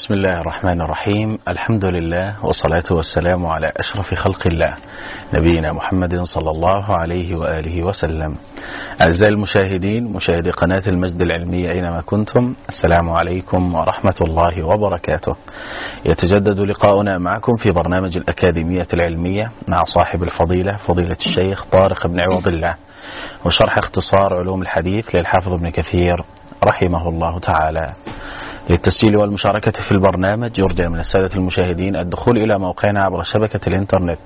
بسم الله الرحمن الرحيم. الحمد لله والصلاة والسلام على أشرف خلق الله نبينا محمد صلى الله عليه وآله وسلم. أعزائي المشاهدين، مشاهدي قناة المجد العلمية أينما كنتم، السلام عليكم ورحمة الله وبركاته. يتجدد لقاؤنا معكم في برنامج الأكاديمية العلمية مع صاحب الفضيلة فضيلة الشيخ طارق بن عوض الله، وشرح اختصار علوم الحديث للحافظ ابن كثير رحمه الله تعالى. للتسجيل والمشاركة في البرنامج يرجى من السادة المشاهدين الدخول إلى موقعنا عبر شبكة الإنترنت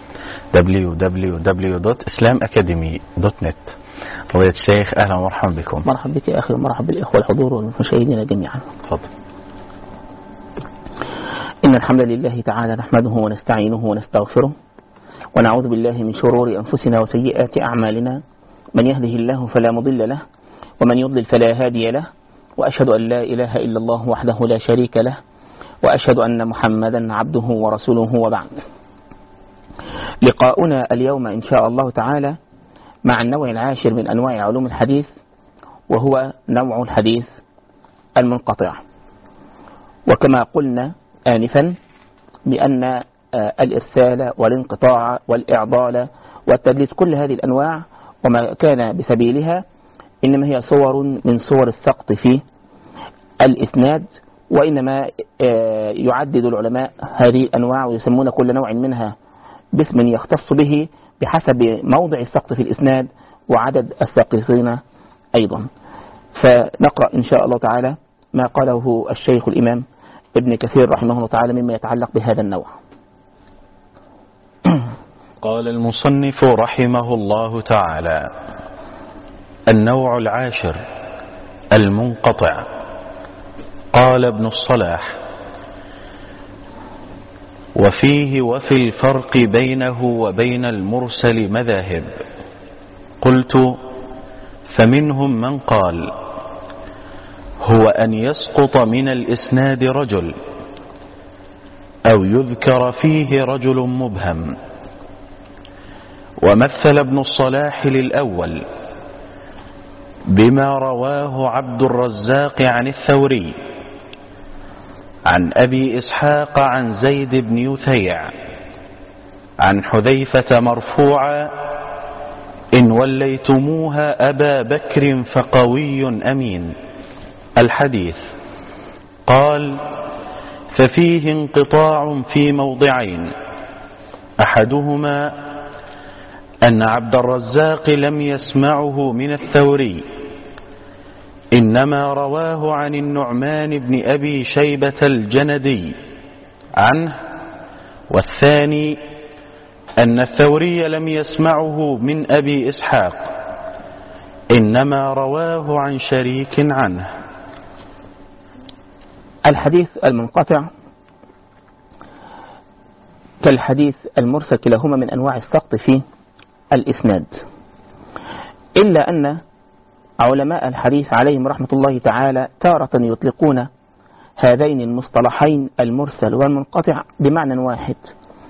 www.islamacademy.net. فضيلة الشيخ أهلا ومرحبا بكم. مرحبا بك يا أخي، ومرحبا بالإخوة الحضور والمشاهدين جميعا. تفضل. إن الحمد لله تعالى نحمده ونستعينه ونستغفره، ونعوذ بالله من شرور أنفسنا وسيئات أعمالنا. من يهده الله فلا مضل له، ومن يضلل فلا هادي له، وأشهد أن لا إله إلا الله وحده لا شريك له، وأشهد أن محمدا عبده ورسوله، وبعد. لقاؤنا اليوم إن شاء الله تعالى مع النوع العاشر من أنواع علوم الحديث، وهو نوع الحديث المنقطع. وكما قلنا آنفا بأن الإرسال والانقطاع والإعضال والتدليس كل هذه الأنواع وما كان بسبيلها إنما هي صور من صور السقط في الإسناد، وإنما يعدد العلماء هذه الأنواع ويسمون كل نوع منها باسم يختص به بحسب موضع السقط في الإسناد وعدد الساقطين أيضا. فنقرأ إن شاء الله تعالى ما قاله الشيخ الإمام ابن كثير رحمه الله تعالى مما يتعلق بهذا النوع. قال المصنف رحمه الله تعالى: النوع العاشر المنقطع. قال ابن الصلاح: وفيه وفي الفرق بينه وبين المرسل مذاهب. قلت: فمنهم من قال هو أن يسقط من الإسناد رجل أو يذكر فيه رجل مبهم. ومثل ابن الصلاح للأول بما رواه عبد الرزاق عن الثوري عن أبي إسحاق عن زيد بن يثيع عن حذيفة مرفوعا: إن وليتموها أبا بكر فقوي أمين. الحديث. قال: ففيه انقطاع في موضعين: أحدهما أن عبد الرزاق لم يسمعه من الثوري، إنما رواه عن النعمان بن أبي شيبة الجندي عنه. والثاني أن الثوري لم يسمعه من أبي إسحاق، إنما رواه عن شريك عنه. الحديث المنقطع كالحديث المرسل كلاهما من أنواع السقط في الإسناد، إلا أن علماء الحديث عليهم رحمة الله تعالى تارة يطلقون هذين المصطلحين المرسل والمنقطع بمعنى واحد،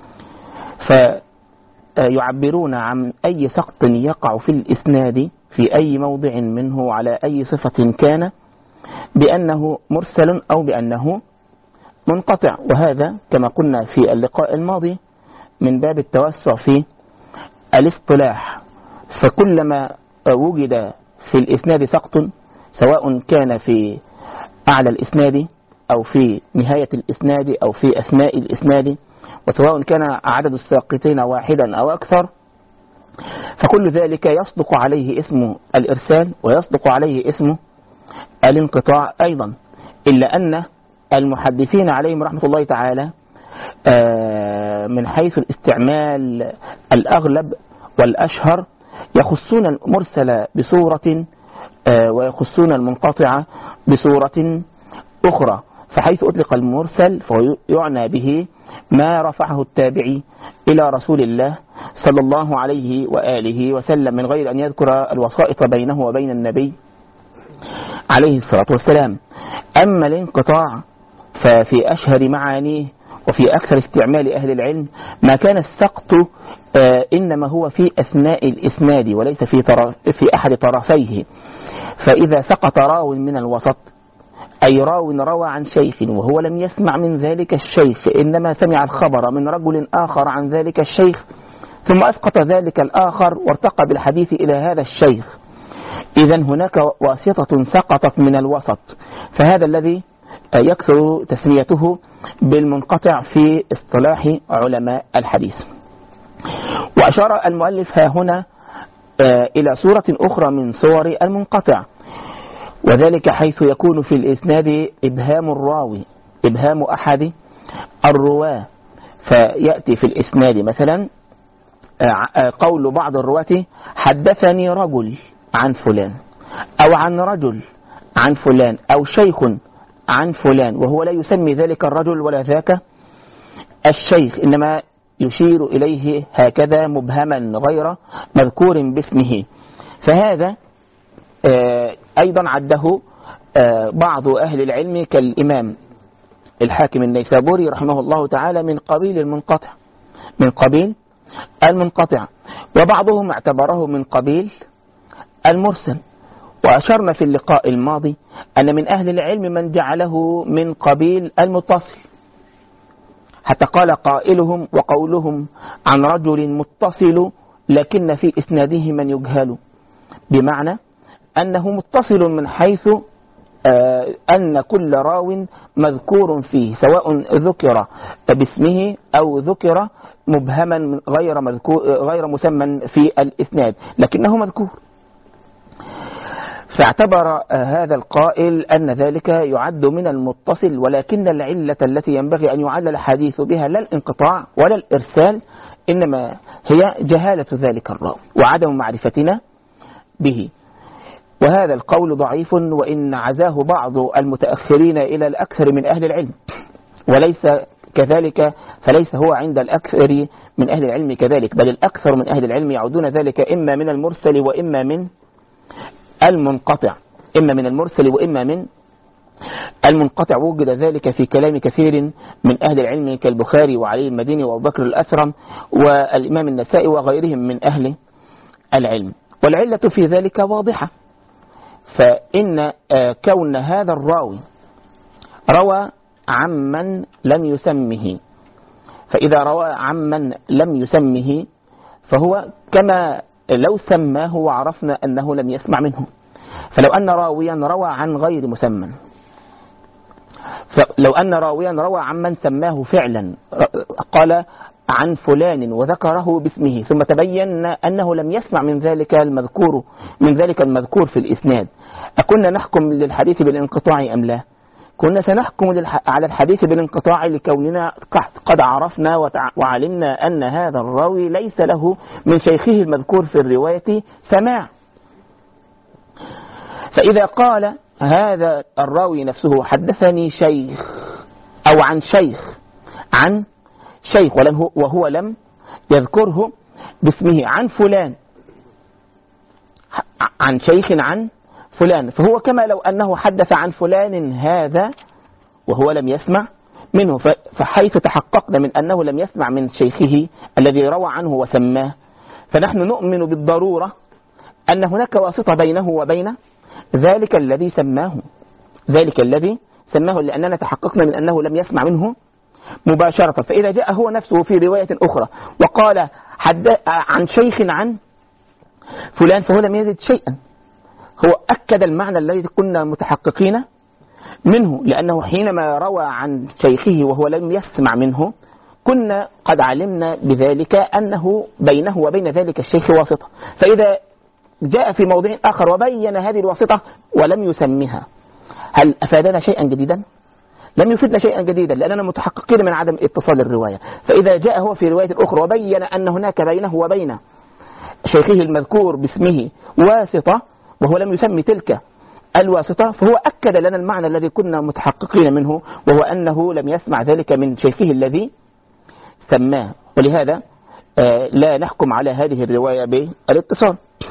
فيعبرون عن أي سقط يقع في الإسناد في أي موضع منه على أي صفة كان بأنه مرسل أو بأنه منقطع. وهذا كما قلنا في اللقاء الماضي من باب التوسع في الاصطلاح، فكلما وجد في الإسناد سقط سواء كان في أعلى الإسناد أو في نهاية الإسناد أو في أثناء الإسناد، وسواء كان عدد الساقطين واحدا أو أكثر، فكل ذلك يصدق عليه اسم الإرسال ويصدق عليه اسم الانقطاع أيضا. إلا أن المحدثين عليهم رحمة الله تعالى من حيث الاستعمال الأغلب والأشهر يخصون المرسل بصورة ويخصون المنقطع بصورة أخرى. فحيث أطلق المرسل فهو يعنى به ما رفعه التابعي إلى رسول الله صلى الله عليه وآله وسلم من غير أن يذكر الوسائط بينه وبين النبي عليه الصلاة والسلام. أما الانقطاع ففي أشهر معانيه وفي أكثر استعمال أهل العلم ما كان السقط إنما هو في أثناء الإسناد وليس في أحد طرفيه. فإذا سقط راو من الوسط أي راو روى عن شيخ وهو لم يسمع من ذلك الشيخ، إنما سمع الخبر من رجل آخر عن ذلك الشيخ ثم أسقط ذلك الآخر وارتقى بالحديث إلى هذا الشيخ، إذا هناك واسطة سقطت من الوسط، فهذا الذي يكثر تسميته بالمنقطع في اصطلاح علماء الحديث. وأشار المؤلف ها هنا إلى صورة أخرى من صور المنقطع، وذلك حيث يكون في الإسناد إبهام الراوي، إبهام أحد الرواة، فيأتي في الإسناد مثلا قول بعض الرواة حدثني رجل عن فلان، أو عن رجل عن فلان، أو شيخ عن فلان، وهو لا يسمي ذلك الرجل ولا ذاك الشيخ، إنما يشير إليه هكذا مبهما غير مذكور باسمه. فهذا أيضا عده بعض أهل العلم كالإمام الحاكم النيسابوري رحمه الله تعالى من قبيل المنقطع، من قبيل المنقطع، وبعضهم اعتبره من قبيل المرسل. وأشرنا في اللقاء الماضي أن من أهل العلم من جعله من قبيل المتصل، حتى قال قائلهم وقولهم عن رجل متصل لكن في إسناده من يجهل، بمعنى أنه متصل من حيث أن كل راو مذكور فيه، سواء ذكر باسمه أو ذكر مبهما غير مسمى في الإسناد، لكنه مذكور. فاعتبر هذا القائل أن ذلك يعد من المتصل، ولكن العلة التي ينبغي أن يعلل الحديث بها لا الانقطاع ولا الإرسال، إنما هي جهالة ذلك الراوي وعدم معرفتنا به. وهذا القول ضعيف، وإن عزاه بعض المتأخرين إلى الأكثر من أهل العلم، وليس كذلك، فليس هو عند الأكثر من أهل العلم كذلك، بل الأكثر من أهل العلم يعودون ذلك إما من المرسل وإما من المنقطع، إما من المرسل وإما من المنقطع. وجد ذلك في كلام كثير من أهل العلم كالبخاري وعلي المديني وأبو بكر الأسرم والإمام النسائي وغيرهم من أهل العلم. والعلة في ذلك واضحة، فإن كون هذا الراوي روى عمن لم يسمه، فإذا روى عمن لم يسمه فهو كما لو سماه وعرفنا أنه لم يسمع منه. فلو أن راويا روى عن غير مسمى، فلو أن راويا روى عمن سماه فعلا، قال عن فلان وذكره باسمه، ثم تبين أنه لم يسمع من ذلك المذكور في الإسناد، أكنا نحكم للحديث بالانقطاع أم لا؟ كنا سنحكم على الحديث بالانقطاع لكوننا قد عرفنا وعلمنا أن هذا الراوي ليس له من شيخه المذكور في الرواية سماع. فإذا قال هذا الراوي نفسه حدثني شيخ أو عن شيخ وهو لم يذكره باسمه، عن فلان، عن شيخ عن فلان، فهو كما لو أنه حدث عن فلان هذا وهو لم يسمع منه. فحيث تحققنا من أنه لم يسمع من شيخه الذي روى عنه وسماه، فنحن نؤمن بالضرورة أن هناك واسطة بينه وبين ذلك الذي سماه، لأننا تحققنا من أنه لم يسمع منه مباشرة. فإذا جاء هو نفسه في رواية أخرى وقال عن شيخ عن فلان، فهو لم يزد شيئا، هو أكد المعنى الذي كنا متحققين منه، لأنه حينما روى عن شيخه وهو لم يسمع منه كنا قد علمنا بذلك أنه بينه وبين ذلك الشيخ واسطة. فإذا جاء في موضع آخر وبين هذه الواسطة ولم يسمها، هل أفادنا شيئا جديدا؟ لم يفيدنا شيئا جديدا، لأننا متحققين من عدم اتصال الرواية. فإذا جاء هو في رواية أخرى وبين أن هناك بينه وبين شيخه المذكور باسمه واسطة وهو لم يسمي تلك الواسطة، فهو أكد لنا المعنى الذي كنا متحققين منه، وهو أنه لم يسمع ذلك من شيخه الذي سماه. ولهذا لا نحكم على هذه الرواية بالاتصال،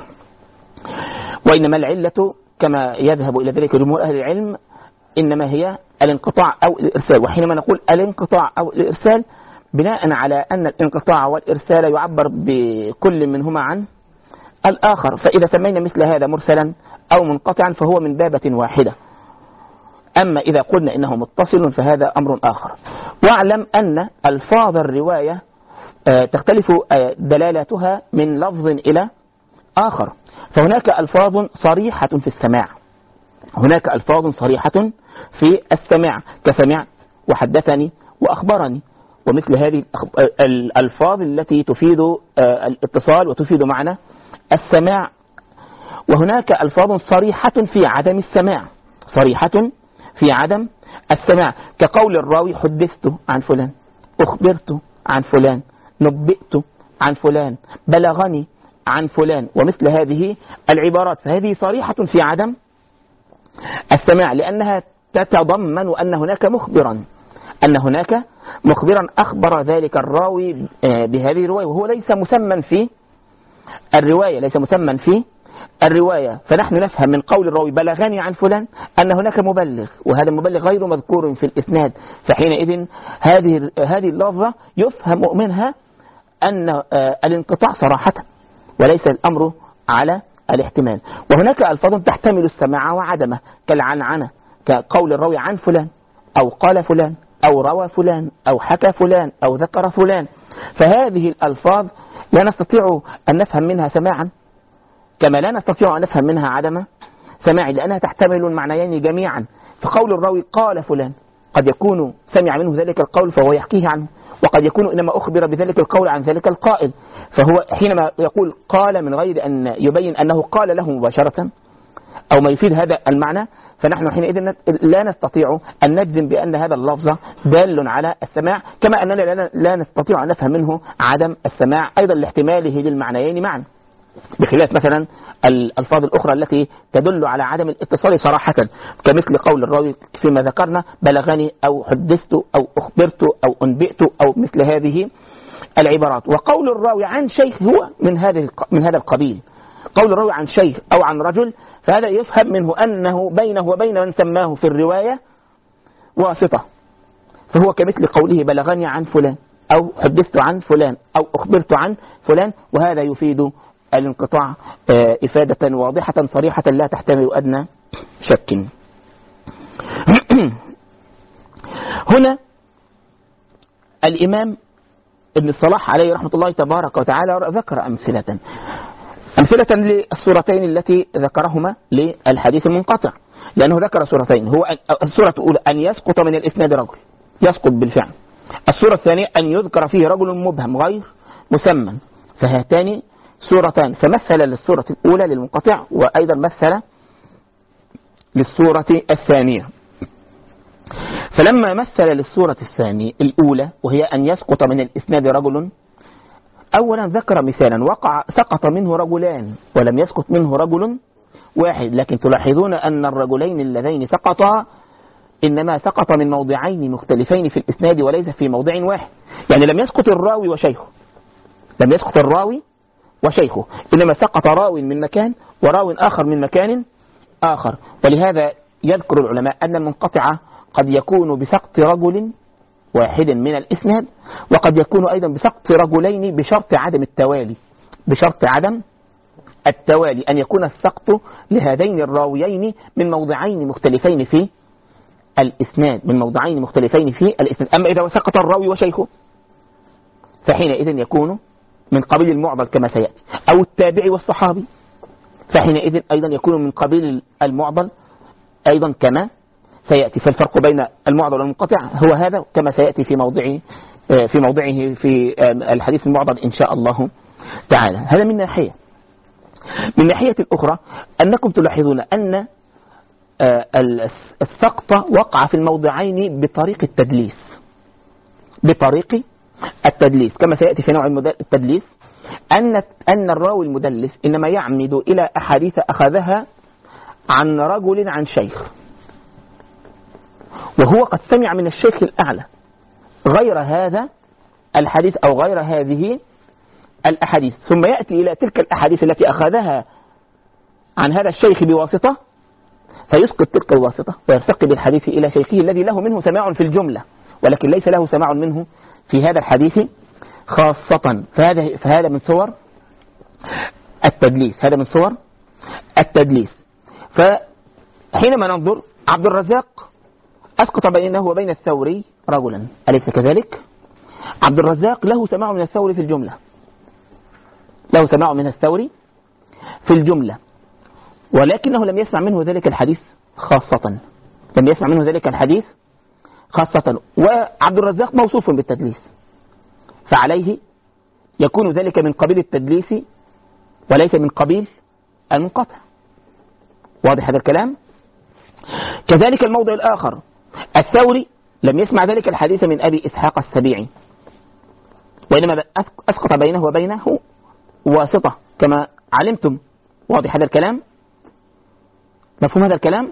وإنما العلة كما يذهب إلى ذلك جمهور أهل العلم إنما هي الانقطاع أو الإرسال. وحينما نقول الانقطاع أو الإرسال بناء على أن الانقطاع والإرسال يعبر بكل منهما عن الآخر، فإذا سمينا مثل هذا مرسلا أو منقطعا فهو من بابة واحدة، أما إذا قلنا إنه متصل فهذا أمر آخر. واعلم أن ألفاظ الرواية تختلف دلالاتها من لفظ إلى آخر. فهناك ألفاظ صريحة في السماع، هناك ألفاظ صريحة في السماع كسمعت وحدثني وأخبرني، ومثل هذه الألفاظ التي تفيد الاتصال وتفيد معنى السماع. وهناك ألفاظ صريحة في عدم السماع، صريحة في عدم السماع، كقول الراوي حدثت عن فلان، أخبرت عن فلان، نبئت عن فلان، بلغني عن فلان، ومثل هذه العبارات. فهذه صريحة في عدم السماع لأنها تتضمن أن هناك مخبرا، أن هناك مخبرا أخبر ذلك الراوي بهذه الرواية، وهو ليس مسمى في الرواية، ليس مسمى في الرواية. فنحن نفهم من قول الراوي بلغني عن فلان أن هناك مبلغ، وهذا المبلغ غير مذكور في الإسناد. فحينئذ هذه اللفظة يفهم منها أن الانقطاع صراحة وليس الأمر على الاحتمال. وهناك ألفاظ تحتمل السماع وعدمه كالعنعنة، كقول الراوي عن فلان أو قال فلان أو روى فلان أو حكى فلان أو ذكر فلان. فهذه الألفاظ لا نستطيع أن نفهم منها سماعا كما لا نستطيع أن نفهم منها عدم سماع، لأنها تحتمل المعنيين جميعا. فقول الراوي قال فلان قد يكون سمع منه ذلك القول فهو يحكيه عنه، وقد يكون إنما أخبر بذلك القول عن ذلك القائل. فهو حينما يقول قال من غير أن يبين أنه قال له مباشرة أو ما يفيد هذا المعنى، فنحن حينئذ لا نستطيع أن نجزم بأن هذا اللفظ دال على السماع، كما أننا لا نستطيع أن نفهم منه عدم السماع أيضا لاحتماله للمعنيين معا، بخلاف مثلا الألفاظ الأخرى التي تدل على عدم الاتصال صراحة، كمثل قول الراوي فيما ذكرنا بلغني أو حدثت أو أخبرت أو أنبئت أو مثل هذه العبارات. وقول الراوي عن شيخ هو من هذا القبيل، قول الراوي عن شيخ أو عن رجل، فهذا يفهم منه أنه بينه وبين من سماه في الرواية واسطة، فهو كمثل قوله بلغني عن فلان أو حدثت عن فلان أو أخبرت عن فلان، وهذا يفيد الانقطاع إفادة واضحة صريحة لا تحتمل أدنى شك. هنا الإمام ابن الصلاح عليه رحمة الله تبارك وتعالى ذكر أمثلة للصورتين التي ذكرهما للحديث المنقطع، لأنه ذكر صورتين. هو الصورة الأولى أن يسقط من الإسناد رجل، يسقط بالفعل. الصورة الثانية أن يذكر فيه رجل مبهم غير مسمى. فهاتان صورتان، فمثل للصورة الأولى للمنقطع وأيضا مثل للصورة الثانية. فلما مثل للصورة الثانية الأولى وهي أن يسقط من الإسناد رجل، أولا ذكر مثالا سقط منه رجلان ولم يسقط منه رجل واحد، لكن تلاحظون أن الرجلين اللذين سقطا إنما سقط من موضعين مختلفين في الإسناد وليس في موضع واحد. يعني لم يسقط الراوي وشيخه، لم يسقط الراوي وشيخه، إنما سقط راو من مكان وراو آخر من مكان آخر. ولهذا يذكر العلماء أن المنقطع قد يكون بسقط رجل واحد من الإسناد، وقد يكون أيضا بسقط رجلين بشرط عدم التوالي، بشرط عدم التوالي، أن يكون السقط لهذين الراويين من موضعين مختلفين في الإسناد، من موضعين مختلفين في الإسناد. أما إذا سقط الراوي وشيخه فحينئذ يكون من قبيل المعضل كما سيأتي، أو التابع والصحابي فحينئذ أيضا يكون من قبيل المعضل أيضا كما سيأتي. فالفرق بين المعضل والمنقطع هو هذا كما سيأتي في موضعه في الحديث المعضل إن شاء الله تعالى. هذا من ناحية. من ناحية الأخرى أنكم تلاحظون أن السقط وقع في الموضعين بطريق التدليس، بطريق التدليس كما سيأتي في نوع التدليس، أن الراوي المدلس إنما يعمد إلى أحاديث أخذها عن رجل عن شيخ، وهو قد سمع من الشيخ الأعلى غير هذا الحديث أو غير هذه الأحاديث، ثم يأتي إلى تلك الأحاديث التي أخذها عن هذا الشيخ بواسطة فيسقط تلك الواسطة ويرتقي بالحديث إلى شيخه الذي له منه سماع في الجملة ولكن ليس له سماع منه في هذا الحديث خاصة. فهذا من صور التدليس، هذا من صور التدليس. فحينما ننظر عبد الرزاق أسقط بينه وبين الثوري رجلا، أليس كذلك؟ عبد الرزاق له سماع من الثوري في الجملة، له سماع من الثوري في الجملة، ولكنه لم يسمع منه ذلك الحديث خاصة، لم يسمع منه ذلك الحديث خاصة. وعبد الرزاق موصوف بالتدليس، فعليه يكون ذلك من قبيل التدليس وليس من قبيل المنقطع. واضح هذا الكلام؟ كذلك الموضع الآخر، الثوري لم يسمع ذلك الحديث من أبي إسحاق السبيعي، وإنما أسقط بينه وبينه واسطة كما علمتم. واضح هذا الكلام؟ مفهوم هذا الكلام؟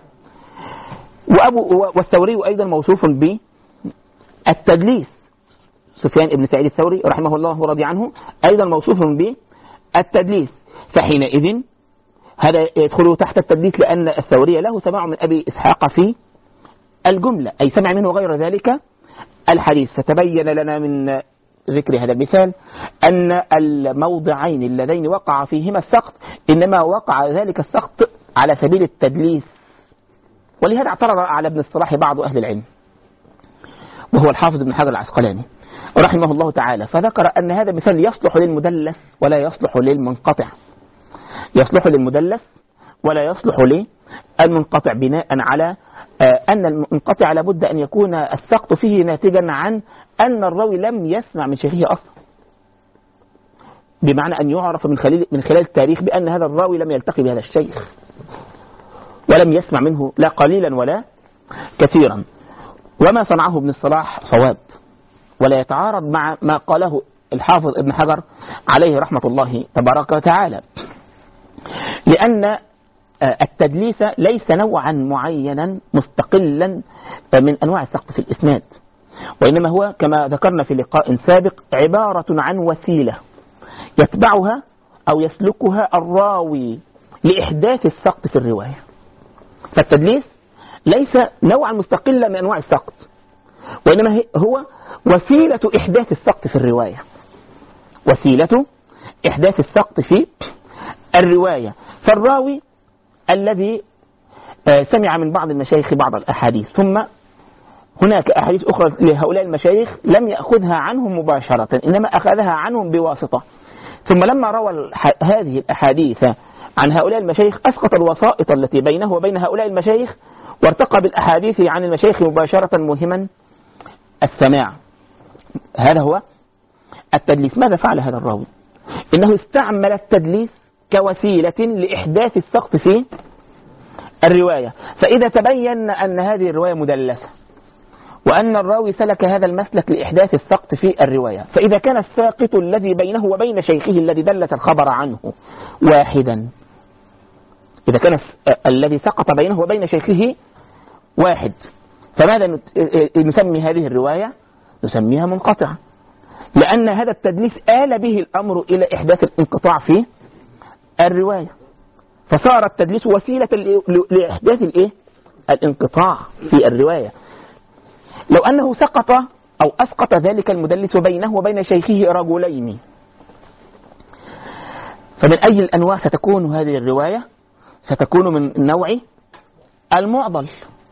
والثوري أيضا موصوف بالتدليس، سفيان بن سعيد الثوري رحمه الله ورضي عنه أيضا موصوف بالتدليس، فحينئذ هذا يدخل تحت التدليس، لأن الثوري له سماع من أبي إسحاق في الجملة، أي سمع منه غير ذلك الحديث. فتبين لنا من ذكر هذا المثال أن الموضعين اللذين وقع فيهما السقط إنما وقع ذلك السقط على سبيل التدليس. ولهذا اعترض على ابن الصلاح بعض أهل العلم، وهو الحافظ ابن حجر العسقلاني رحمه الله تعالى، فذكر أن هذا مثال يصلح للمدلس ولا يصلح للمنقطع، يصلح للمدلس ولا يصلح للمنقطع، بناء على أن المنقطع لابد أن يكون السقط فيه ناتجا عن أن الراوي لم يسمع من شيخه أصلا، بمعنى أن يعرف من خلال التاريخ بأن هذا الراوي لم يلتقي بهذا الشيخ ولم يسمع منه لا قليلا ولا كثيرا. وما صنعه ابن الصلاح صواب ولا يتعارض مع ما قاله الحافظ ابن حجر عليه رحمة الله تبارك وتعالى، لأن التدليس ليس نوعا معينا مستقلا من أنواع السقط في الإسناد، وإنما هو كما ذكرنا في لقاء سابق عبارة عن وسيلة يتبعها أو يسلكها الراوي لإحداث السقط في الرواية. فالتدليس ليس نوعا مستقلا من أنواع السقط، وإنما هو وسيلة إحداث السقط في الرواية، وسيلة إحداث السقط في الرواية. فالراوي الذي سمع من بعض المشايخ بعض الأحاديث، ثم هناك أحاديث أخرى لهؤلاء المشايخ لم يأخذها عنهم مباشرة، إنما أخذها عنهم بواسطة، ثم لما روى هذه الأحاديث عن هؤلاء المشايخ أسقط الوسائط التي بينه وبين هؤلاء المشايخ، وارتقى بالأحاديث عن المشايخ مباشرة موهما السماع. هذا هو التدليس. ماذا فعل هذا الراوي؟ إنه استعمل التدليس كوسيلة لإحداث السقط في الرواية. فإذا تبين أن هذه الرواية مدلسة وأن الراوي سلك هذا المسلك لإحداث السقط في الرواية، فإذا كان الساقط الذي بينه وبين شيخه الذي دلت الخبر عنه واحدا، إذا كان الذي سقط بينه وبين شيخه واحد، فماذا نسمي هذه الرواية؟ نسميها منقطعة، لأن هذا التدليس آل به الأمر إلى إحداث الانقطاع في الرواية، فصار التدليس وسيلة لإحداث الانقطاع في الرواية. لو أنه سقط أو أسقط ذلك المدلس بينه وبين شيخه رجلين، فمن أي الأنواع ستكون هذه الرواية؟ ستكون من نوع المعضل.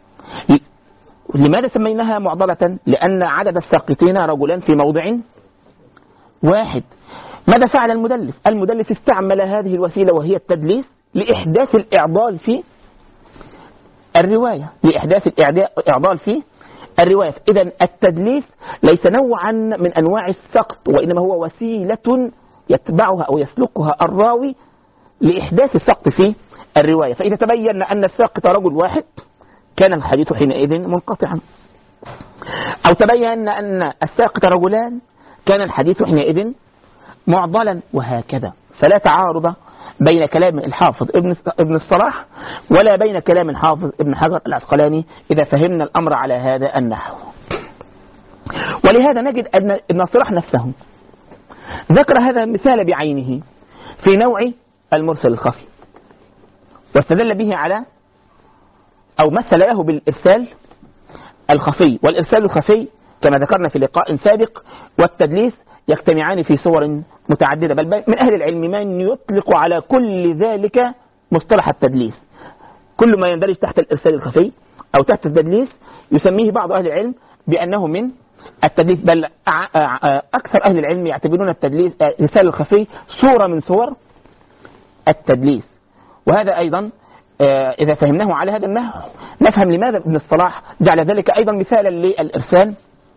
لماذا سميناها معضلة؟ لأن عدد الساقطين رجلان في موضع واحد. ماذا فعل المدلس؟ المدلس استعمل هذه الوسيلة وهي التدليس لإحداث الإعضال في الرواية، لإحداث الإعضال في الرواية. إذن التدليس ليس نوعا من أنواع السقط، وإنما هو وسيلة يتبعها أو يسلكها الراوي لإحداث السقط في الرواية. فإذا تبين أن الساقط رجل واحد كان الحديث حينئذ منقطعا، أو تبين أن الساقط رجلان كان الحديث حينئذ معضلا، وهكذا. فلا تعارض بين كلام الحافظ ابن الصلاح ولا بين كلام الحافظ ابن حجر العسقلاني إذا فهمنا الأمر على هذا النحو. ولهذا نجد أن ابن الصلاح نفسه ذكر هذا المثال بعينه في نوع المرسل الخفي، واستدل به على أو مثل له بالإرسال الخفي. والإرسال الخفي كما ذكرنا في لقاء سابق والتدليس يجتمعان في صور متعددة، بل من أهل العلم من يطلق على كل ذلك مصطلح التدليس. كل ما يندرج تحت الإرسال الخفي أو تحت التدليس يسميه بعض أهل العلم بأنه من التدليس، بل أكثر أهل العلم يعتبرون التدليس الإرسال الخفي صورة من صور التدليس. وهذا أيضا إذا فهمناه على هذا النحو نفهم لماذا ابن الصلاح جعل ذلك أيضا مثالا للإرسال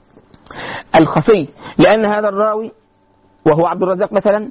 الخفي، لأن هذا الراوي وهو عبد الرزاق مثلا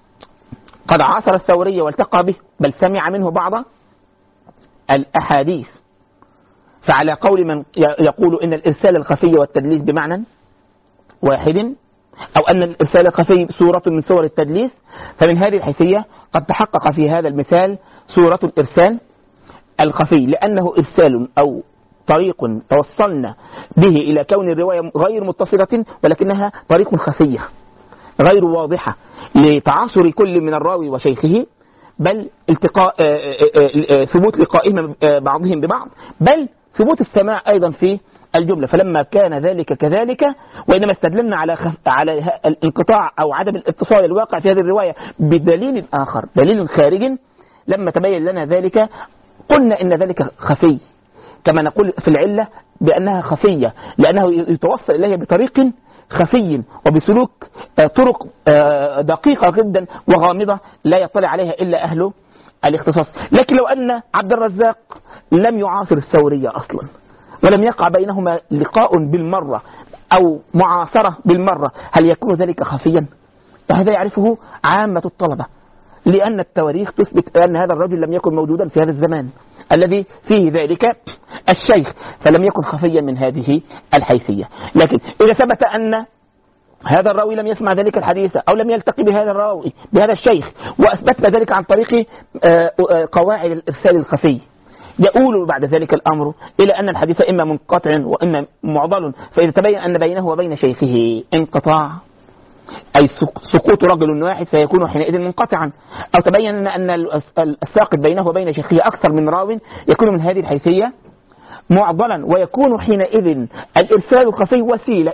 قد عاصر الثوري والتقى به، بل سمع منه بعض الأحاديث. فعلى قول من يقول إن الإرسال الخفي والتدليس بمعنى واحد، أو أن الإرسال الخفي صورة من صور التدليس، فمن هذه الحيثية قد تحقق في هذا المثال صورة الإرسال الخفي، لأنه إرسال أو طريق توصلنا به إلى كون الرواية غير متصلة، ولكنها طريق خفية غير واضحة لتعاصر كل من الراوي وشيخه، بل التقاء ثبوت لقائهم بعضهم ببعض، بل ثبوت السماع أيضا في الجملة. فلما كان ذلك كذلك، وإنما استدللنا على الانقطاع أو عدم الاتصال الواقع في هذه الرواية بدليل آخر، دليل خارج، لما تبين لنا ذلك قلنا إن ذلك خفي، كما نقول في العلة بأنها خفية، لأنه يتوصل إليها بطريق خفي وبسلوك طرق دقيقة جدا وغامضة لا يطلع عليها إلا أهل الاختصاص. لكن لو أن عبد الرزاق لم يعاصر الثورية أصلا، ولم يقع بينهما لقاء بالمرة أو معاصرة بالمرة، هل يكون ذلك خفيا؟ هذا يعرفه عامة الطلبة، لأن التواريخ تثبت أن هذا الرجل لم يكن موجودا في هذا الزمان الذي فيه ذلك الشيخ، فلم يكن خفيا من هذه الحيثية. لكن إذا ثبت أن هذا الراوي لم يسمع ذلك الحديث أو لم يلتقي بهذا الراوي بهذا الشيخ، وأثبتنا ذلك عن طريق قواعد الإرسال الخفي، يؤول بعد ذلك الأمر إلى أن الحديث إما منقطع وإما معضل. فإذا تبين أن بينه وبين شيخه انقطاع، أي سقوط رجل واحد، فيكون حينئذ منقطعا، أو تبين أن الساقط بينه وبين شيخه أكثر من راو، يكون من هذه الحيثية معضلا، ويكون حينئذ الإرسال الخفي وسيلة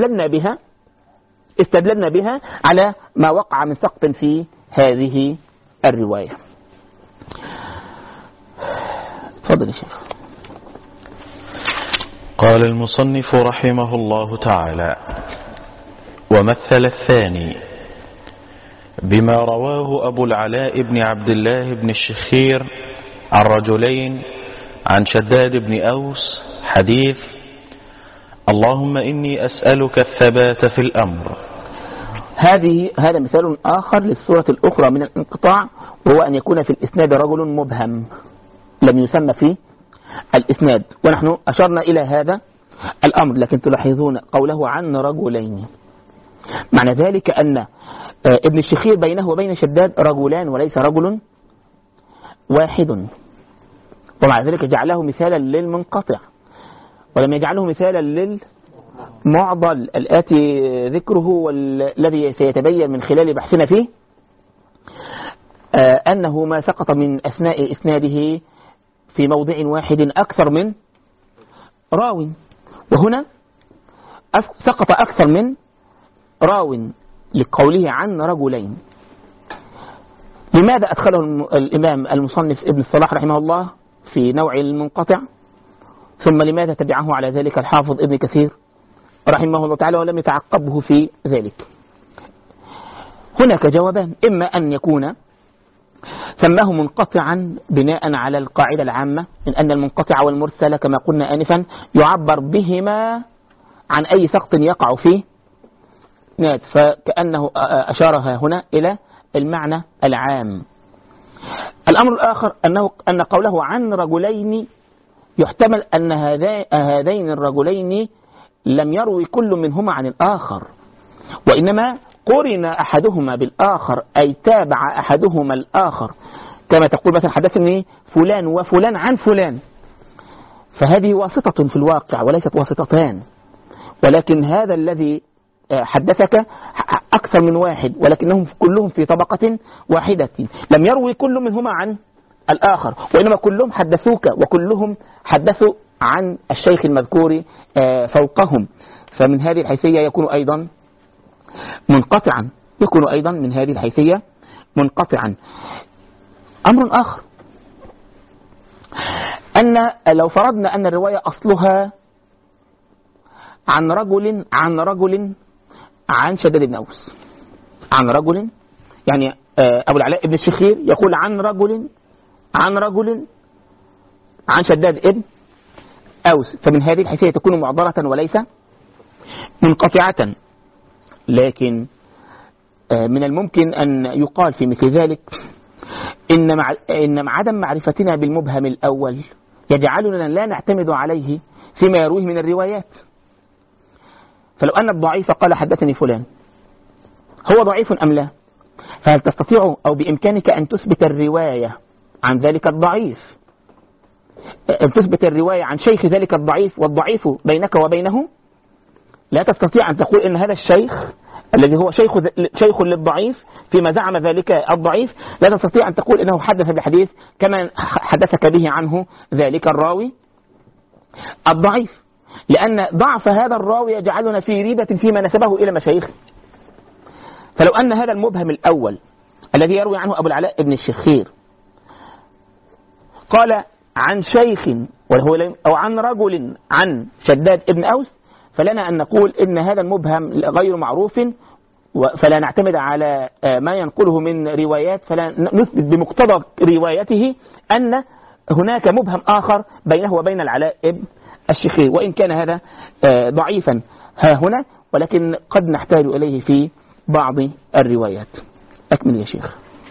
استدللنا بها على ما وقع من سقط في هذه الرواية. تفضل يا شيخ. قال المصنف رحمه الله تعالى: ومثل الثاني بما رواه أبو العلاء بن عبد الله بن الشخير عن رجلين عن شداد بن أوس حديث: اللهم إني أسألك الثبات في الأمر. هذا مثال آخر للصورة الأخرى من الانقطاع، وهو أن يكون في الإسناد رجل مبهم لم يسمى في الإسناد، ونحن أشرنا إلى هذا الأمر. لكن تلاحظون قوله عن رجلين، معنى ذلك أن ابن الشخير بينه وبين شداد رجلان وليس رجل واحد، ومع ذلك جعله مثالا للمنقطع ولم يجعله مثالا للمعضل الآتي ذكره، والذي سيتبين من خلال بحثنا فيه أنه ما سقط من أثناء إسناده في موضع واحد أكثر من راو، وهنا سقط أكثر من راو لقوله عن رجلين. لماذا أدخله الإمام المصنف ابن الصلاح رحمه الله في نوع المنقطع، ثم لماذا تبعه على ذلك الحافظ ابن كثير رحمه الله تعالى ولم يتعقبه في ذلك؟ هناك جوابان: إما أن يكون سماه منقطعا بناء على القاعدة العامة من أن المنقطع والمرسل كما قلنا آنفا يعبر بهما عن أي سقط يقع فيه ناد، فكأنه أشارها هنا إلى المعنى العام. الأمر الآخر أن قوله عن رجلين يحتمل أن هذين الرجلين لم يروي كل منهما عن الآخر، وإنما قرن أحدهما بالآخر، أي تابع أحدهما الآخر، كما تقول مثلا حدثني فلان وفلان عن فلان، فهذه واسطة في الواقع وليست واسطتان، ولكن هذا الذي حدثك أكثر من واحد، ولكنهم كلهم في طبقة واحدة، لم يروي كل منهما عن الآخر، وإنما كلهم حدثوك وكلهم حدثوا عن الشيخ المذكور فوقهم، فمن هذه الحيثية يكون أيضا منقطعا، من هذه الحيثية منقطعا. أمر آخر أن لو فرضنا أن الرواية أصلها عن رجل عن شداد بن أوس، عن رجل، يعني أبو العلاء بن الشخير يقول عن رجل عن شداد ابن أوس، فمن هذه الحيثية تكون معضلة وليس منقطعة. لكن من الممكن أن يقال في مثل ذلك إن عدم معرفتنا بالمبهم الأول يجعلنا لا نعتمد عليه فيما يرويه من الروايات. فلو أن الضعيف قال حدثني فلان، هو ضعيف أم لا؟ فهل تستطيع أو بإمكانك أن تثبت الرواية عن ذلك الضعيف، أن تثبت الرواية عن شيخ ذلك الضعيف والضعيف بينك وبينه؟ لا تستطيع أن تقول إن هذا الشيخ الذي هو شيخ للضعيف فيما زعم ذلك الضعيف، لا تستطيع أن تقول إنه حدث بالحديث كما حدثك به عنه ذلك الراوي الضعيف، لأن ضعف هذا الراوي يجعلنا في ريبة فيما نسبه إلى مشايخه. فلو أن هذا المبهم الأول الذي يروي عنه أبو العلاء بن الشخير قال عن شيخ أو عن رجل عن شداد ابن أوس، فلنا أن نقول إن هذا المبهم غير معروف، فلا نعتمد على ما ينقله من روايات، فلا نثبت بمقتضى روايته أن هناك مبهم آخر بينه وبين العلاء ابن الشخير، وإن كان هذا ضعيفا ها هنا، ولكن قد نحتاج إليه في بعض الروايات. أكمل يا شيخ.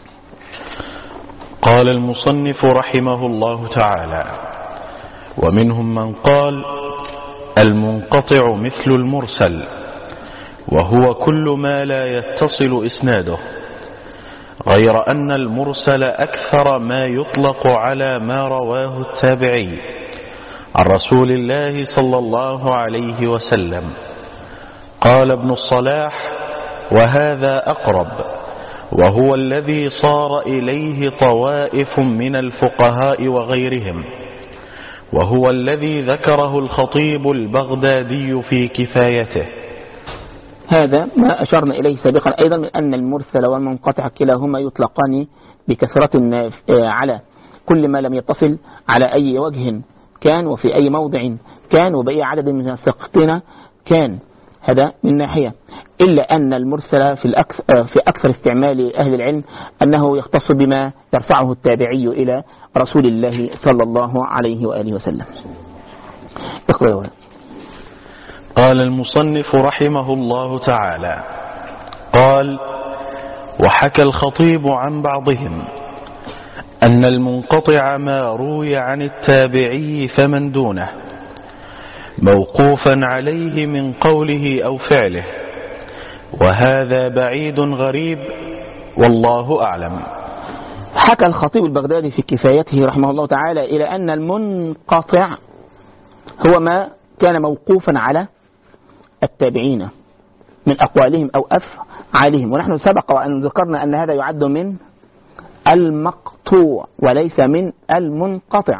قال المصنف رحمه الله تعالى: ومنهم من قال المنقطع مثل المرسل، وهو كل ما لا يتصل إسناده، غير أن المرسل أكثر ما يطلق على ما رواه التابعي عن رسول الله صلى الله عليه وسلم. قال ابن الصلاح: وهذا أقرب، وهو الذي صار إليه طوائف من الفقهاء وغيرهم، وهو الذي ذكره الخطيب البغدادي في كفايته. هذا ما أشرنا إليه سابقا أيضا من أن المرسل والمنقطع كلاهما يطلقان بكثرة على كل ما لم يتصل على أي وجه كان وفي أي موضع كان وبأي عدد من السقطين كان، هذا من ناحية. إلا أن المرسل في أكثر استعمال أهل العلم أنه يختص بما يرفعه التابعي إلى رسول الله صلى الله عليه وآله وسلم. اقرأ. قال المصنف رحمه الله تعالى: قال: وحكى الخطيب عن بعضهم أن المنقطع ما روي عن التابعي فمن دونه، موقوفا عليه من قوله أو فعله، وهذا بعيد غريب والله أعلم. حكى الخطيب البغدادي في كفايته رحمه الله تعالى إلى أن المنقطع هو ما كان موقوفا على التابعين من أقوالهم أو أفعالهم، ونحن سبق وأن ذكرنا أن هذا يعد من المقطوع وليس من المنقطع،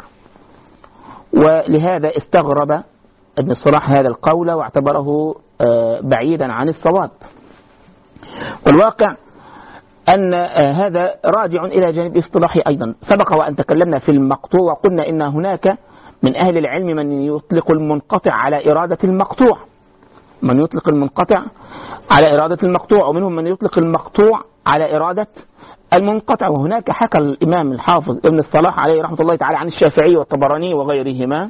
ولهذا استغرب ابن الصلاح هذا القول واعتبره بعيدا عن الصواب. والواقع أن هذا راجع إلى جانب اصطلاحي أيضا. سبق وأن تكلمنا في المقطوع وقلنا إن هناك من أهل العلم من يطلق المنقطع على إرادة المقطوع، من يطلق المنقطع على إرادة المقطوع، ومنهم من يطلق المقطوع على إرادة المنقطع. وهناك حكى الإمام الحافظ ابن الصلاح عليه رحمة الله تعالى عن الشافعي والطبراني وغيرهما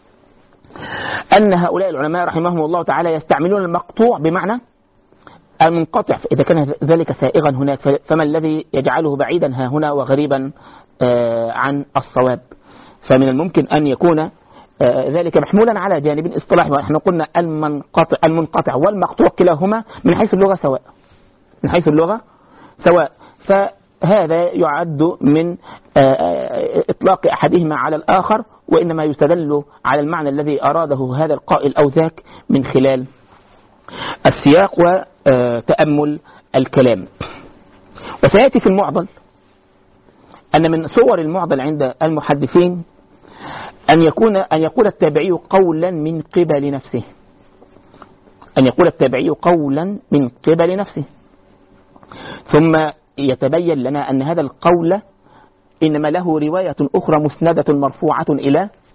أن هؤلاء العلماء رحمهم الله تعالى يستعملون المقطوع بمعنى المنقطع، إذا كان ذلك سائغا هناك فما الذي يجعله بعيدا ها هنا وغريبا عن الصواب؟ فمن الممكن أن يكون ذلك محمولا على جانب اصطلاحي، ونحن قلنا المنقطع والمقطوع كلاهما من حيث اللغة سواء، من حيث اللغة سواء، فهذا يعد من إطلاق أحدهما على الآخر، وإنما يستدل على المعنى الذي أراده هذا القائل أو ذاك من خلال السياق وتأمل الكلام. وسيأتي في المعضل أن من صور المعضل عند المحدثين أن يقول التابعي قولا من قبل نفسه، أن يقول التابعي قولا من قبل نفسه، ثم يتبين لنا أن هذا القول إنما له رواية أخرى مسندة مرفوعة إلى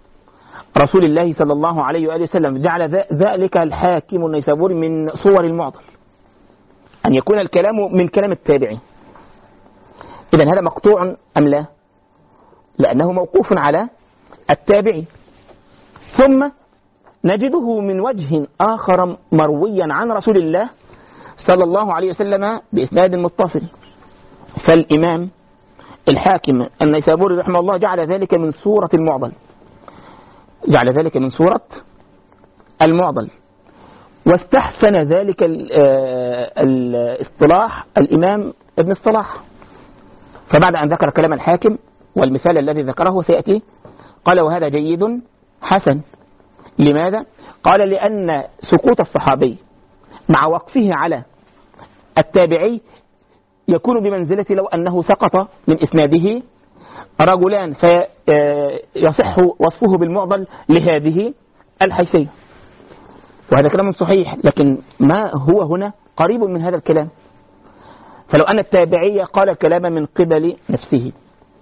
رسول الله صلى الله عليه وآله وسلم جعل ذلك الحاكم النيسابوري من صور المعضل، أن يكون الكلام من كلام التابعي. إذن هذا مقطوع أم لا؟ لأنه موقوف على التابعي. ثم نجده من وجه آخر مرويا عن رسول الله صلى الله عليه وسلم بإسناد متصل. فالإمام الحاكم النيسابوري رحمه الله جعل ذلك من صورة المعضل، جعل ذلك من صورة المعضل، واستحسن ذلك الاصطلاح الإمام ابن الصلاح. فبعد أن ذكر كلام الحاكم والمثال الذي ذكره سيأتي قال وهذا جيد حسن. لماذا؟ قال لأن سقوط الصحابي مع وقفه على التابعي يكون بمنزلة لو أنه سقط من إسناده رجلان فيصح وصفه بالمعضل لهذه الحيثية. وهذا كلام صحيح، لكن ما هو هنا قريب من هذا الكلام. فلو أن التابعي قال الكلام من قبل نفسه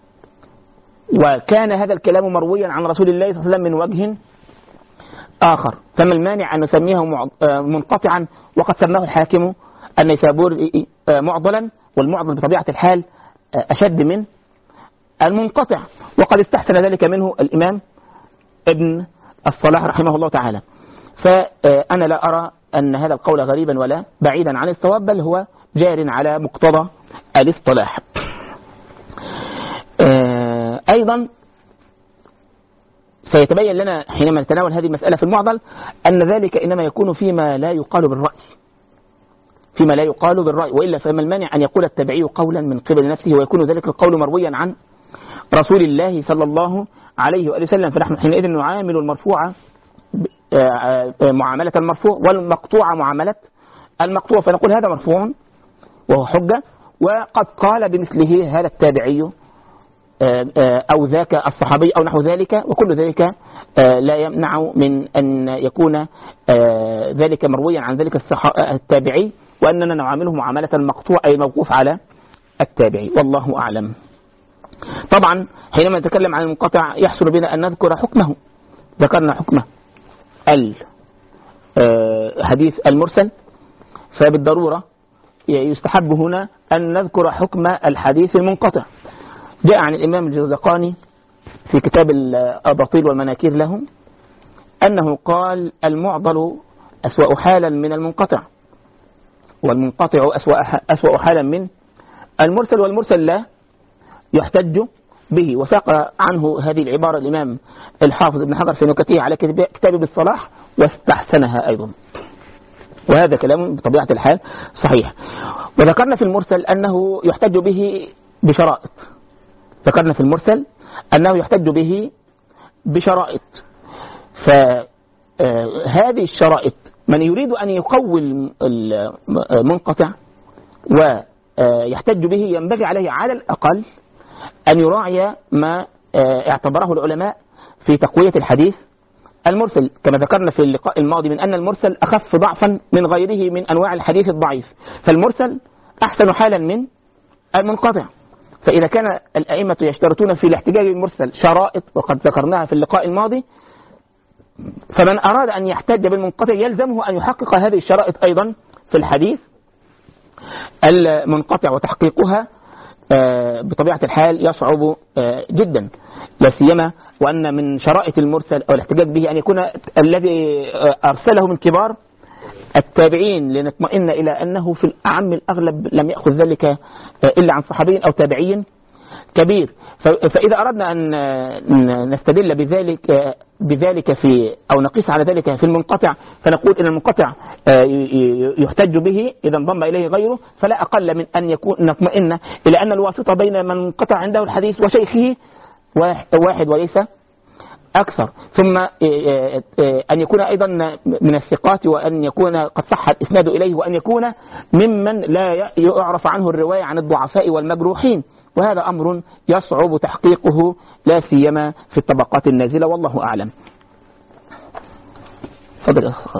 وكان هذا الكلام مرويا عن رسول الله صلى الله عليه وسلم من وجه آخر، فما المانع أن نسميه منقطعا وقد سماه الحاكم النيسابوري معضلا، والمعضل بطبيعة الحال أشد من المنقطع، وقد استحسن ذلك منه الإمام ابن الصلاح رحمه الله تعالى. فأنا لا أرى أن هذا القول غريبا ولا بعيدا عن الصواب، بل هو جار على مقتضى الاصطلاح. أيضا سيتبين لنا حينما نتناول هذه المسألة في المعضل أن ذلك إنما يكون فيما لا يقال بالرأي، فيما لا يقال بالرأي، وإلا فما المانع أن يقول التابعي قولا من قبل نفسه ويكون ذلك القول مرويا عن رسول الله صلى الله عليه وآله وسلم. فنحن حينئذ نعامل المرفوع معاملة المرفوع والمقطوع معاملة المقطوع، فنقول هذا مرفوع وهو حجة وقد قال بمثله هذا التابعي أو ذاك الصحابي أو نحو ذلك، وكل ذلك لا يمنع من أن يكون ذلك مرويا عن ذلك التابعي، وأننا نعامله معاملة المقطوع أي موقوف على التابعي، والله أعلم. طبعا حينما نتكلم عن المنقطع يحصل بنا أن نذكر حكمه. ذكرنا حكمه الحديث المرسل، فبالضرورة يستحب هنا أن نذكر حكم الحديث المنقطع. جاء عن الإمام الجوزقاني في كتاب الأباطيل والمناكير له أنه قال المعضل أسوأ حالا من المنقطع، والمنقطع أسوأ حالا من المرسل، والمرسل لا يحتج به. وساق عنه هذه العبارة الإمام الحافظ ابن حجر في نكته على كتابه بالصلاح واستحسنها أيضا، وهذا كلام بطبيعة الحال صحيح. وذكرنا في المرسل أنه يحتج به بشرائط، ذكرنا في المرسل أنه يحتج به بشرائط. فهذه الشرائط من يريد أن يقوي المنقطع ويحتج به ينبغي عليه على الأقل أن يراعي ما اعتبره العلماء في تقوية الحديث المرسل، كما ذكرنا في اللقاء الماضي من أن المرسل أخف ضعفا من غيره من أنواع الحديث الضعيف، فالمرسل أحسن حالا من المنقطع. فإذا كان الأئمة يشترطون في الاحتجاج بالمرسل شرائط وقد ذكرناها في اللقاء الماضي، فمن أراد أن يحتج بالمنقطع يلزمه أن يحقق هذه الشرائط أيضا في الحديث المنقطع، وتحقيقها بطبيعة الحال يصعب جدا، لا سيما وأن من شرائط المرسل أو الاحتجاج به أن يكون الذي أرسله من كبار التابعين، لنطمئن إلى أنه في الأعم الأغلب لم يأخذ ذلك إلا عن صحابي أو تابعي كبير. فإذا أردنا أن نستدل بذلك في أو نقيس على ذلك في المنقطع، فنقول إن المنقطع يحتج به إذا انضم إليه غيره، فلا أقل من أن يكون نطمئن إلى أن الواسطة بين من انقطع عنده الحديث وشيخه واحد وليس أكثر. ثم أن يكون أيضا من الثقات، وأن يكون قد صح الإسناد إليه، وأن يكون ممن لا يعرف عنه الرواية عن الضعفاء والمجروحين، وهذا أمر يصعب تحقيقه لا سيما في الطبقات النازلة، والله أعلم. فضل يا أخي.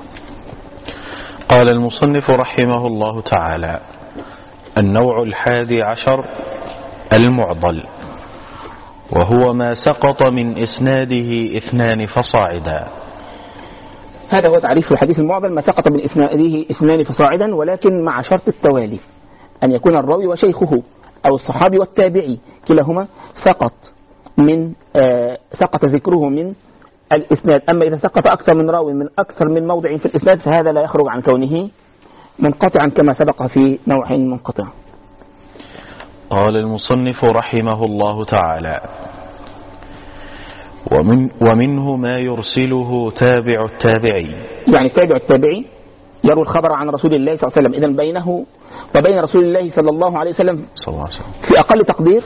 قال المصنف رحمه الله تعالى: النوع 11 المعضل. وهو ما سقط من إسناده 2 فصاعدا. هذا هو تعريف الحديث المعضل، ما سقط من إسناده 2 فصاعدا، ولكن مع شرط التوالي، أن يكون الراوي وشيخه أو الصحابي والتابعي كلاهما سقط ذكره من الإسناد. أما إذا سقط أكثر من راوي من أكثر من موضع في الإسناد فهذا لا يخرج عن كونه منقطعا كما سبق في نوع منقطع. قال المصنف رحمه الله تعالى: ومنه ما يرسله تابع التابعي، يعني تابع التابعي يروي الخبر عن رسول الله صلى الله عليه وسلم، إذن بينه وبين رسول الله صلى الله عليه وسلم في أقل تقدير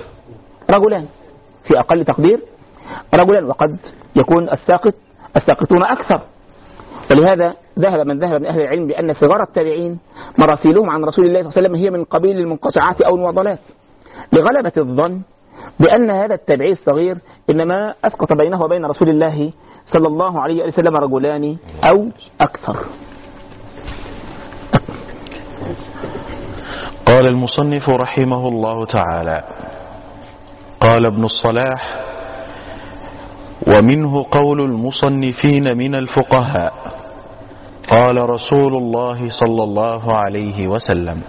رجلان، وقد يكون الساقطون أكثر. ولهذا ذهب من أهل العلم بأن صغار التابعين مراسيلهم عن رسول الله صلى الله عليه وسلم هي من قبيل المنقطعات أو المعضلات، لغلبة الظن بأن هذا التابعي الصغير إنما أسقط بينه وبين رسول الله صلى الله عليه وسلم رجلان أو أكثر. قال المصنف رحمه الله تعالى: قال ابن الصلاح: ومنه قول المصنفين من الفقهاء قال رسول الله صلى الله عليه وسلم.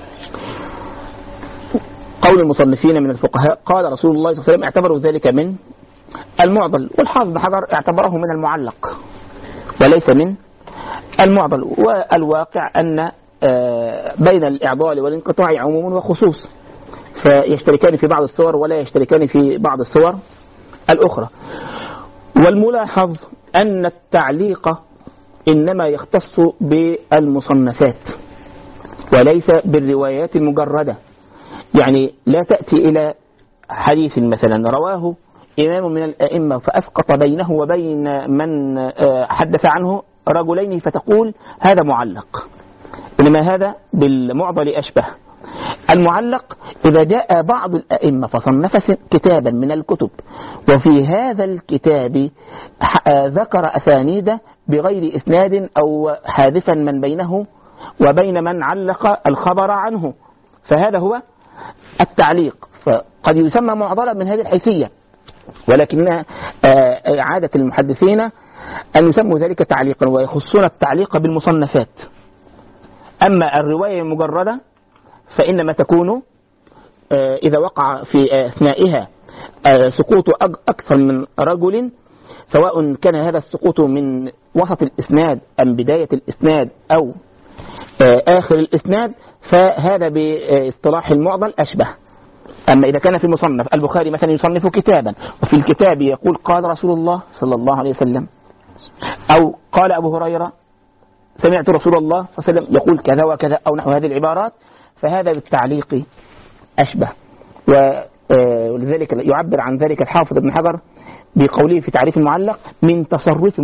قول المصنفين من الفقهاء قال رسول الله صلى الله عليه وسلم اعتبروا ذلك من المعضل، والحافظ بن حجر اعتبره من المعلق وليس من المعضل. والواقع أن بين الإعضال والانقطاع عموم وخصوص، فيشتركان في بعض الصور ولا يشتركان في بعض الصور الأخرى. والملاحظ أن التعليق إنما يختص بالمصنفات وليس بالروايات المجردة. يعني لا تأتي إلى حديث مثلا رواه إمام من الأئمة فأسقط بينه وبين من حدث عنه رجلين فتقول هذا معلق، إنما هذا بالمعضل أشبه. المعلق إذا جاء بعض الأئمة فصنف كتابا من الكتب وفي هذا الكتاب ذكر أسانيد بغير إسناد أو حادثا من بينه وبين من علق الخبر عنه، فهذا هو التعليق. فقد يسمى معضلا من هذه الحيثية، ولكن عادة المحدثين أن يسموا ذلك تعليقا ويخصون التعليق بالمصنفات. أما الرواية المجردة فإنما تكون إذا وقع في أثنائها سقوط أكثر من رجل، سواء كان هذا السقوط من وسط الإسناد أم بداية الإسناد أو آخر الإسناد، فهذا باصطلاح المعضل أشبه. أما إذا كان في مصنف البخاري مثلا يصنف كتابا وفي الكتاب يقول قال رسول الله صلى الله عليه وسلم، أو قال أبو هريرة سمعت رسول الله صلى الله عليه وسلم يقول كذا وكذا أو نحو هذه العبارات، فهذا بالتعليق أشبه. ولذلك يعبر عن ذلك الحافظ ابن حجر بقوله في تعريف المعلق من تصرف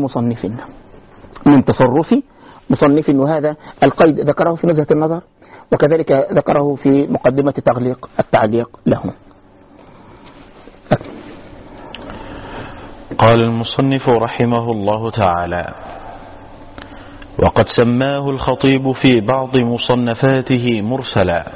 مصنف، وهذا القيد ذكره في نزهة النظر وكذلك ذكره في مقدمة تغليق التعليق له. قال المصنف رحمه الله تعالى: وقد سماه الخطيب في بعض مصنفاته مرسلا،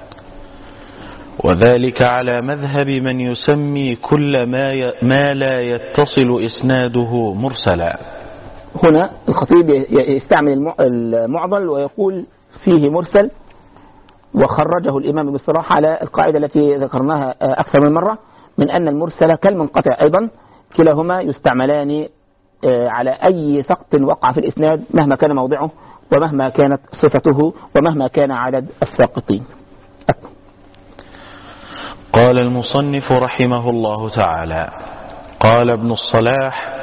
وذلك على مذهب من يسمي كل ما لا يتصل إسناده مرسلا. هنا الخطيب يستعمل المعضل ويقول فيه مرسل، وخرجه الإمام بالصراحة على القاعدة التي ذكرناها أكثر من مرة من أن المرسل كالمنقطع أيضا كلاهما يستعملان على أي سقط وقع في الإسناد مهما كان موضعه ومهما كانت صفته ومهما كان عدد الساقطين. قال المصنف رحمه الله تعالى: قال ابن الصلاح: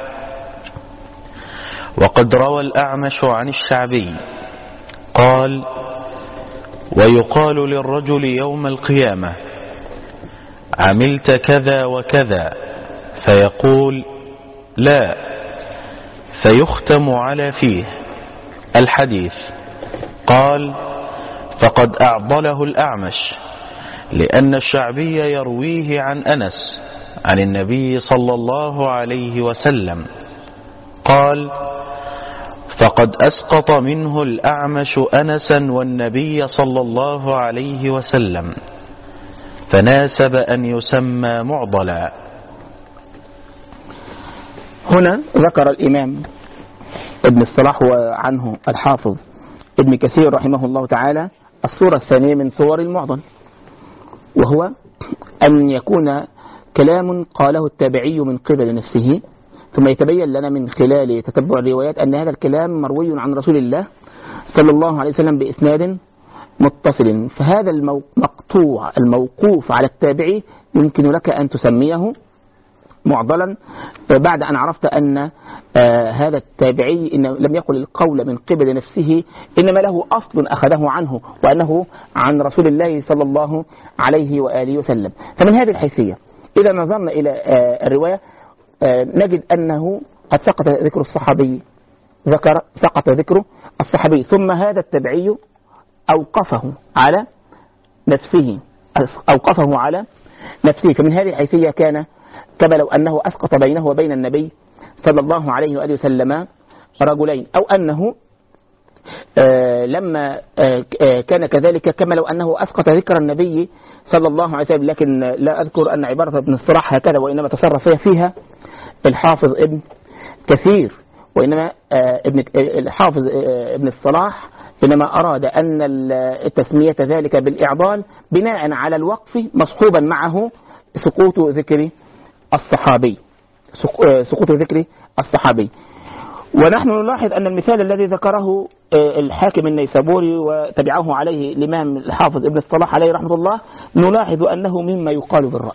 وقد روى الأعمش عن الشعبي قال: ويقال للرجل يوم القيامة عملت كذا وكذا، فيقول لا، فيختم على فيه الحديث. قال: فقد أعضله الأعمش، لأن الشعبي يرويه عن أنس عن النبي صلى الله عليه وسلم. قال: فقد أسقط منه الأعمش أنسا والنبي صلى الله عليه وسلم، فناسب أن يسمى معضلا. هنا ذكر الإمام ابن الصلاح وعنه الحافظ ابن كثير رحمه الله تعالى الصورة الثانية من صور المعضل، وهو أن يكون كلام قاله التابعي من قبل نفسه، ثم يتبين لنا من خلال تتبع الروايات أن هذا الكلام مروي عن رسول الله صلى الله عليه وسلم بإسناد متصل. فهذا المقطوع الموقوف على التابعي يمكن لك أن تسميه معضلا بعد أن عرفت أن هذا التابعي إن لم يقل القول من قبل نفسه، إنما له أصل أخذه عنه وأنه عن رسول الله صلى الله عليه وآله وسلم. فمن هذه الحيثية إذا نظرنا إلى الرواية نجد أنه قد سقط ذكر الصحابي، سقط ذكر الصحابي، ثم هذا التابعي أوقفه على نفسه. فمن هذه الحيثية كان كما لو أنه أسقط بينه وبين النبي صلى الله عليه وآله وسلم رجلين، أو أنه لما كان كذلك كما لو أنه أسقط ذكر النبي صلى الله عليه وسلم. لكن لا أذكر أن عبارة ابن الصلاح هكذا، وإنما تصرف فيها الحافظ ابن كثير، وإنما الحافظ ابن الصلاح إنما أراد أن التسمية ذلك بالإعضال بناء على الوقف مصحوبا معه سقوط ذكر الصحابي. ونحن نلاحظ أن المثال الذي ذكره الحاكم النيسابوري وتبعه عليه الإمام الحافظ ابن الصلاح عليه رحمة الله، نلاحظ أنه مما يقال بالرأي.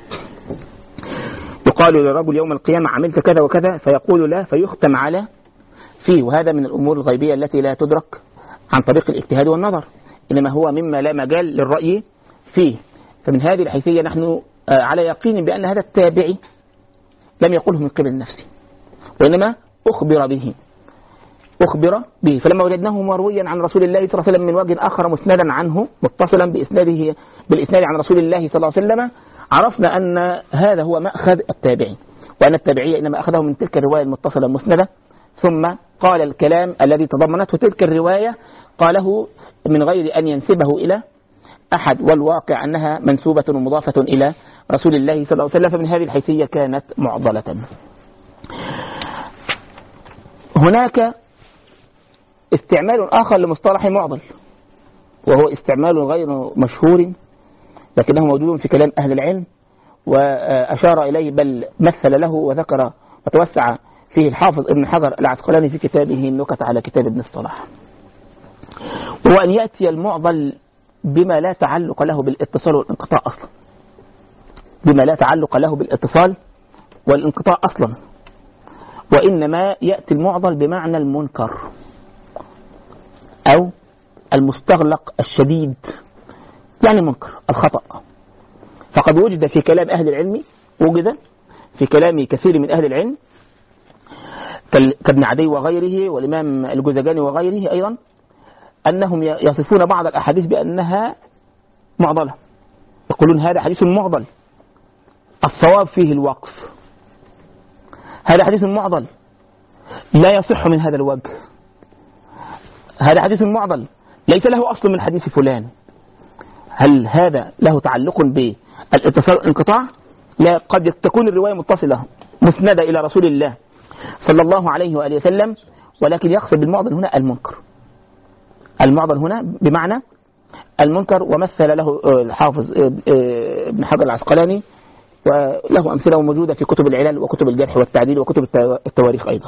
يقال للرجل يوم القيامة عملت كذا وكذا، فيقول لا، فيختم على فيه. وهذا من الأمور الغيبية التي لا تدرك عن طريق الاجتهاد والنظر، إنما هو مما لا مجال للرأي فيه. فمن هذه الحيثية نحن على يقين بأن هذا التابعي لم يقله من قبل نفسه، وإنما أخبر به. فلما وجدناه مرويا عن رسول الله صلى الله عليه وسلم من وجه آخر مسندا عنه متصلا بالإسناد عن رسول الله صلى الله عليه وسلم، عرفنا أن هذا هو مأخذ التابعي، وأن التابعية إنما أخذه من تلك الرواية المتصلة المسندة، ثم قال الكلام الذي تضمنته تلك الرواية قاله من غير أن ينسبه إلى أحد، والواقع أنها منسوبة ومضافة إلى رسول الله صلى الله عليه وسلم. فمن هذه الحيثية كانت معضلة. هناك استعمال آخر لمصطلح معضل، وهو استعمال غير مشهور لكنه موجود في كلام أهل العلم، وأشار إليه بل مثل له وذكر وتوسع فيه الحافظ ابن حجر العسقلاني في كتابه النكت على كتاب ابن الصلاح، وهو أن يأتي المعضل بما لا تعلق له بالاتصال والانقطاع أصلا، وإنما يأتي المعضل بمعنى المنكر أو المستغلق الشديد، يعني منكر الخطأ. فقد وجد في كلام أهل العلم، وجد في كلام كثير من أهل العلم كابن عدي وغيره والإمام الجزجاني وغيره أيضا، أنهم يصفون بعض الأحاديث بأنها معضلة، يقولون هذا حديث معضل الصواب فيه الوقف، هذا حديث معضل لا يصح من هذا الوجه، هذا حديث معضل ليس له أصل من حديث فلان. هل هذا له تعلق بالاتصال والانقطاع؟ لا، قد تكون الرواية متصلة مسندة إلى رسول الله صلى الله عليه وآله وسلم، ولكن يقصد بالمعضل هنا المنكر، المعضل هنا بمعنى المنكر. ومثل له الحافظ ابن حجر العسقلاني، وله أمثلة موجودة في كتب العلل وكتب الجرح والتعديل وكتب التواريخ أيضا.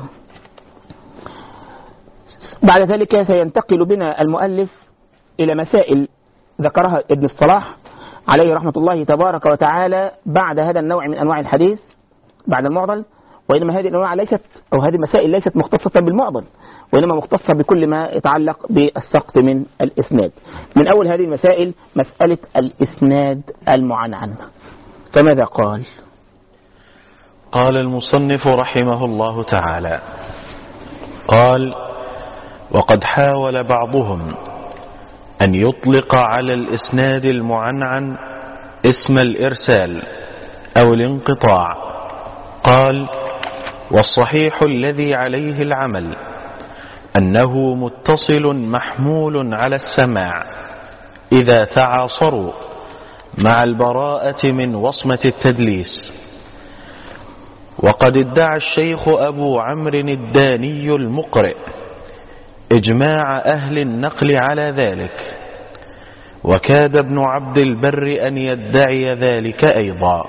بعد ذلك سينتقل بنا المؤلف إلى مسائل ذكرها ابن الصلاح عليه رحمة الله تبارك وتعالى بعد هذا النوع من أنواع الحديث، بعد المعضل. وإنما هذه الأنواع ليست، أو هذه المسائل ليست مختصة بالمعضل، وإنما مختصة بكل ما يتعلق بالسقط من الإسناد. من أول هذه المسائل مسألة الإسناد المعنعن. فماذا قال؟ قال المصنف رحمه الله تعالى: قال: وقد حاول بعضهم أن يطلق على الإسناد المعنعن اسم الإرسال أو الانقطاع. قال: والصحيح الذي عليه العمل أنه متصل محمول على السماع إذا تعاصروا مع البراءة من وصمة التدليس. وقد ادعى الشيخ أبو عمرو الداني المقرئ إجماع أهل النقل على ذلك، وكاد ابن عبد البر أن يدعي ذلك أيضا.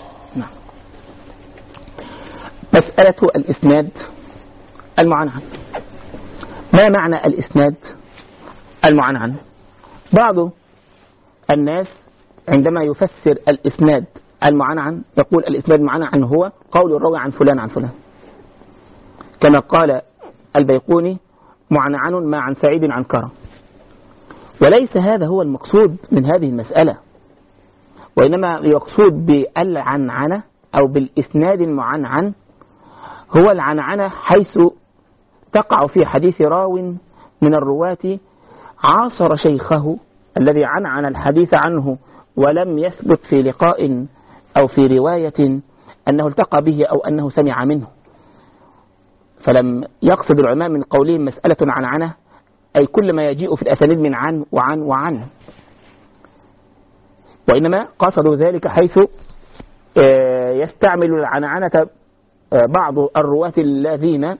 مسألة الإسناد المعنعن. ما معنى الإسناد المعنعن؟ بعض الناس عندما يفسر الإسناد المعنعن يقول الإسناد المعنعن هو قول الراوي عن فلان عن فلان، كما قال البيقوني معنعن ما عن سعيد عن كرم. وليس هذا هو المقصود من هذه المسألة، وإنما يقصود بالعنعنة أو بالإسناد المعنعن هو العنعنة حيث تقع في حديث راو من الرواة عاصر شيخه الذي عنعن الحديث عنه ولم يثبت في لقاء أو في رواية أنه التقى به أو أنه سمع منه. فلم يقصد العلماء من قولهم مسألة عنعنة أي كل ما يجيء في الأسانيد من عن وعن وعن، وإنما قصدوا ذلك حيث يستعمل العنعنة بعض الرواة الذين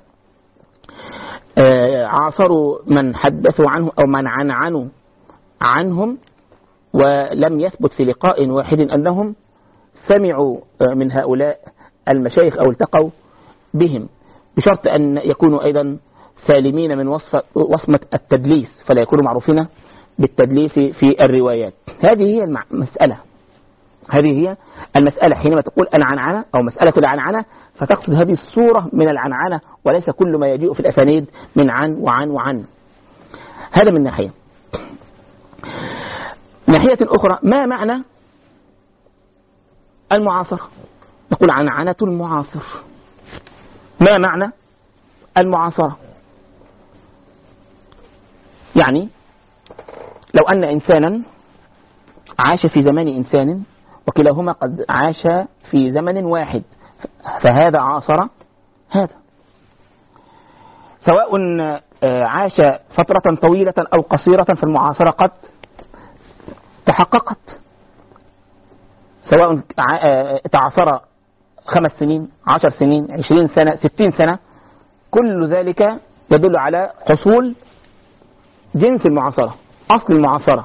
عاصروا من حدثوا عنه أو من عنعنوا عنهم ولم يثبت في لقاء واحد أنهم سمعوا من هؤلاء المشايخ أو التقوا بهم، بشرط أن يكونوا أيضا سالمين من وصمة التدليس، فلا يكونوا معروفين بالتدليس في الروايات. هذه هي المسألة، هذه هي المسألة. حينما تقول العنعنة أو مسألة العنعنة فتقصد هذه الصورة من العنعنة، وليس كل ما يجيء في الأسانيد من عن وعن وعن. هذا من ناحية. ناحية أخرى، ما معنى المعاصرة؟ نقول عنعنة المعاصر. ما معنى المعاصرة؟ يعني لو أن إنسانا عاش في زمان إنسان وكلاهما قد عاش في زمن واحد، فهذا عاصر هذا، سواء عاش فترة طويلة أو قصيرة، فالمعاصرة قد تحققت، سواء تعاصر 5 سنين 10 سنين 20 سنة 60 سنة، كل ذلك يدل على حصول جنس المعاصرة، أصل المعاصرة.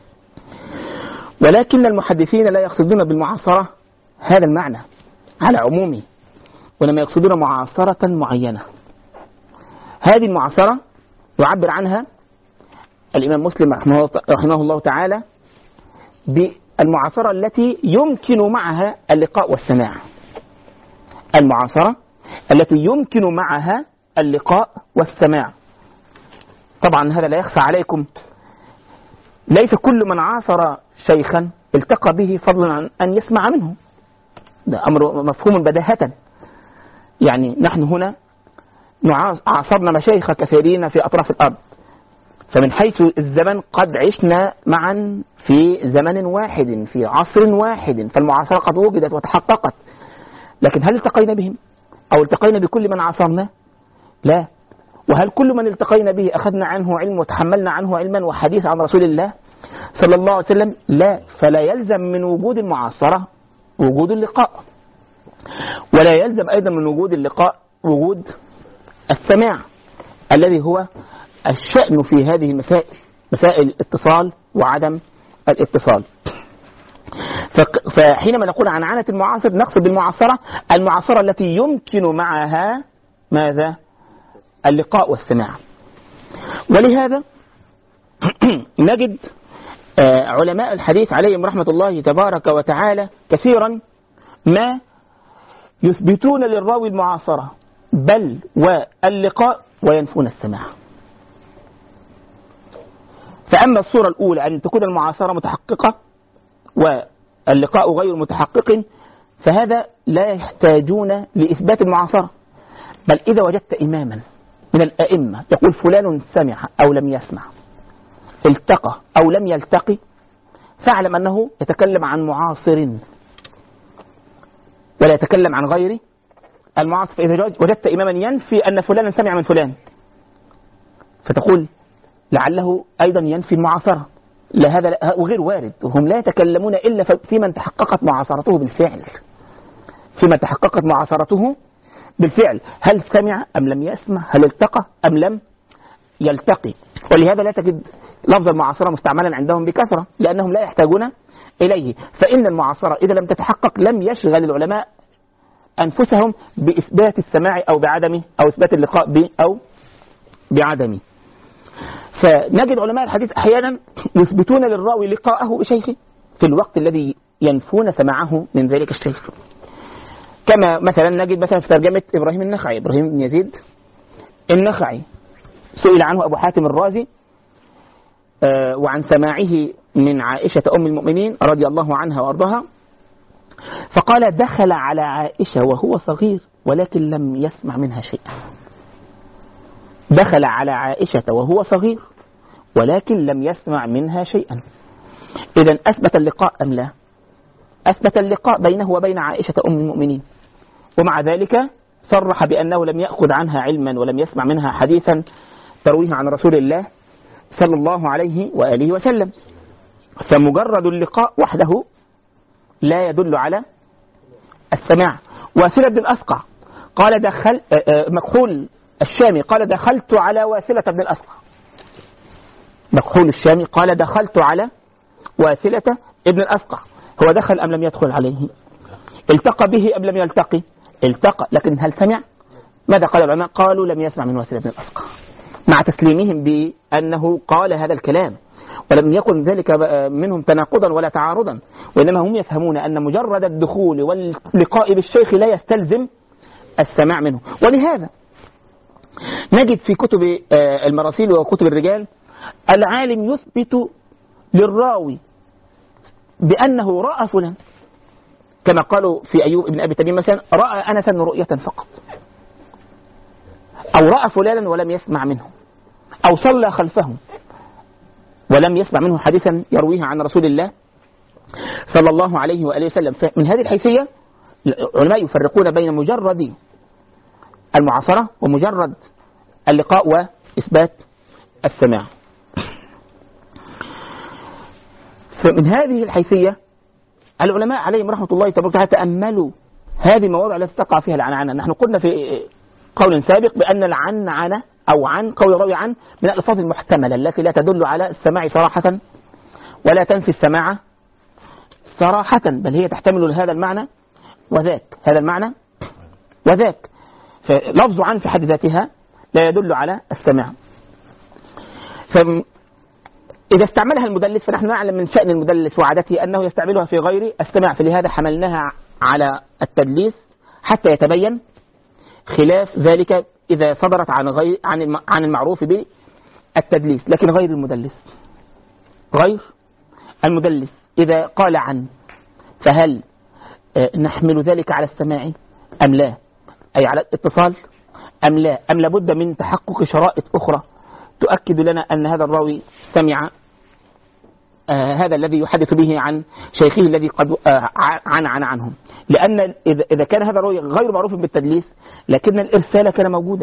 ولكن المحدثين لا يقصدون بالمعاصرة هذا المعنى على عمومه، وإنما يقصدون معاصرة معينة. هذه المعاصرة يعبر عنها الإمام مسلم رحمه الله تعالى بالمعاصرة التي يمكن معها اللقاء والسماع. المعاصرة التي يمكن معها اللقاء والسماع. طبعا هذا لا يخفى عليكم، ليس كل من عاصر شيخا التقى به فضلا عن أن يسمع منه، ده أمر مفهوم بداهة. يعني نحن هنا عاصرنا مشايخ كثيرين في أطراف الأرض، فمن حيث الزمن قد عشنا معا في زمن واحد في عصر واحد، فالمعاصرة قد وجدت وتحققت. لكن هل التقينا بهم أو التقينا بكل من عاصرنا؟ لا. وهل كل من التقينا به أخذنا عنه علم وتحملنا عنه علما وحديث عن رسول الله صلى الله عليه وسلم؟ لا. فلا يلزم من وجود المعاصرة وجود اللقاء، ولا يلزم أيضا من وجود اللقاء وجود السماع الذي هو الشأن في هذه المسائل، مسائل الاتصال وعدم الاتصال. فحينما نقول عن عنعنة المعاصر نقصد بالمعاصرة المعاصرة التي يمكن معها ماذا؟ اللقاء والسماع. ولهذا نجد علماء الحديث عليهم رحمة الله تبارك وتعالى كثيرا ما يثبتون للراوي المعاصرة بل واللقاء وينفون السماع. فأما الصورة الأولى أن تكون المعاصرة متحققة واللقاء غير متحقق، فهذا لا يحتاجون لإثبات المعاصرة، بل إذا وجدت إماما من الأئمة يقول فلان سمع أو لم يسمع، التقى أو لم يلتقي، فاعلم أنه يتكلم عن معاصر ولا يتكلم عن غير المعاصر. فإذا وجدت إماما ينفي أن فلانا سمع من فلان، فتقول لعله أيضا ينفي المعاصرة. لا، هذا وغير وارد، وهم لا يتكلمون إلا في من تحققت معاصرته بالفعل. فيما تحققت معاصرته بالفعل، هل سمع أم لم يسمع، هل التقى أم لم يلتقي. ولهذا لا تجد لفظ المعاصرة مستعملا عندهم بكثرة، لأنهم لا يحتاجون إليه. فإن المعاصرة إذا لم تتحقق لم يشغل العلماء أنفسهم بإثبات السماع أو بعدمه، أو إثبات اللقاء أو بعدمه. فنجد علماء الحديث أحيانا يثبتون للراوي لقاءه بشيخه في الوقت الذي ينفون سماعه من ذلك الشيخ. كما مثلا نجد مثلا في ترجمة إبراهيم النخعي، إبراهيم بن يزيد النخعي، سئل عنه أبو حاتم الرازي وعن سماعه من عائشة أم المؤمنين رضي الله عنها وأرضاها، فقال: دخل على عائشة وهو صغير ولكن لم يسمع منها شيئا. دخل على عائشة وهو صغير ولكن لم يسمع منها شيئا. إذن أثبت اللقاء أم لا؟ أثبت اللقاء بينه وبين عائشة أم المؤمنين، ومع ذلك صرح بأنه لم يأخذ عنها علما ولم يسمع منها حديثا ترويه عن رسول الله صلى الله عليه وآله وسلم. فمجرد اللقاء وحده لا يدل على السماع. واسلة بن الأسقع قال مكحول الشامي قال: دخلت على واسلة بن الأسقع. مكحول الشامي قال: دخلت على واسلة ابن الأسقع. هو دخل أم لم يدخل عليه؟ التقى به أم لم يلتقي؟ التقى، لكن هل سمع؟ ماذا قال العلماء؟ قالوا لم يسمع من واسلة بن الأسقع، مع تسليمهم بأنه قال هذا الكلام، ولم يكن ذلك منهم تناقضا ولا تعارضا، وإنما هم يفهمون أن مجرد الدخول واللقاء بالشيخ لا يستلزم السماع منه. ولهذا نجد في كتب المراسيل وكتب الرجال العالم يثبت للراوي بأنه رأى فلان، كما قالوا في أيوب ابن أبي تميم مثلا: رأى أنسا رؤية فقط، أو رأى فلانا ولم يسمع منه، أو صلى خلفه ولم يسمع منه حديثا يرويه عن رسول الله صلى الله عليه وآله وسلم. من هذه الحيثية العلماء يفرقون بين مجرد المعاصرة ومجرد اللقاء وإثبات السماع. فمن هذه الحيثية العلماء عليهم رحمة الله تبارك وتعالى تأملوا هذه المواضع التي تقع فيها العنعنة. نحن قلنا في قول سابق بأن العنعنة أو عن قول راوي عن من الألفاظ المحتملة التي لا تدل على السماع صراحة ولا تنفي السماع صراحة، بل هي تحتمل هذا المعنى وذاك، هذا المعنى وذاك. فلفظ عن في حد ذاتها لا يدل على السماع. إذا استعملها المدلس فنحن نعلم من شأن المدلس وعادته أنه يستعملها في غير السماع، فلهذا حملناها على التدليس حتى يتبين خلاف ذلك إذا صدرت عن المعروف بالتدليس. لكن غير المدلس إذا قال عن، فهل نحمل ذلك على السماع أم لا؟ أي على الاتصال أم لا؟ أم لابد من تحقق شرائط أخرى تؤكد لنا أن هذا الراوي سمع هذا الذي يحدث به عن شيخه الذي قد عنهم. لأن إذا كان هذا الراوي غير معروف بالتدليس لكن الإرسال كان موجودا،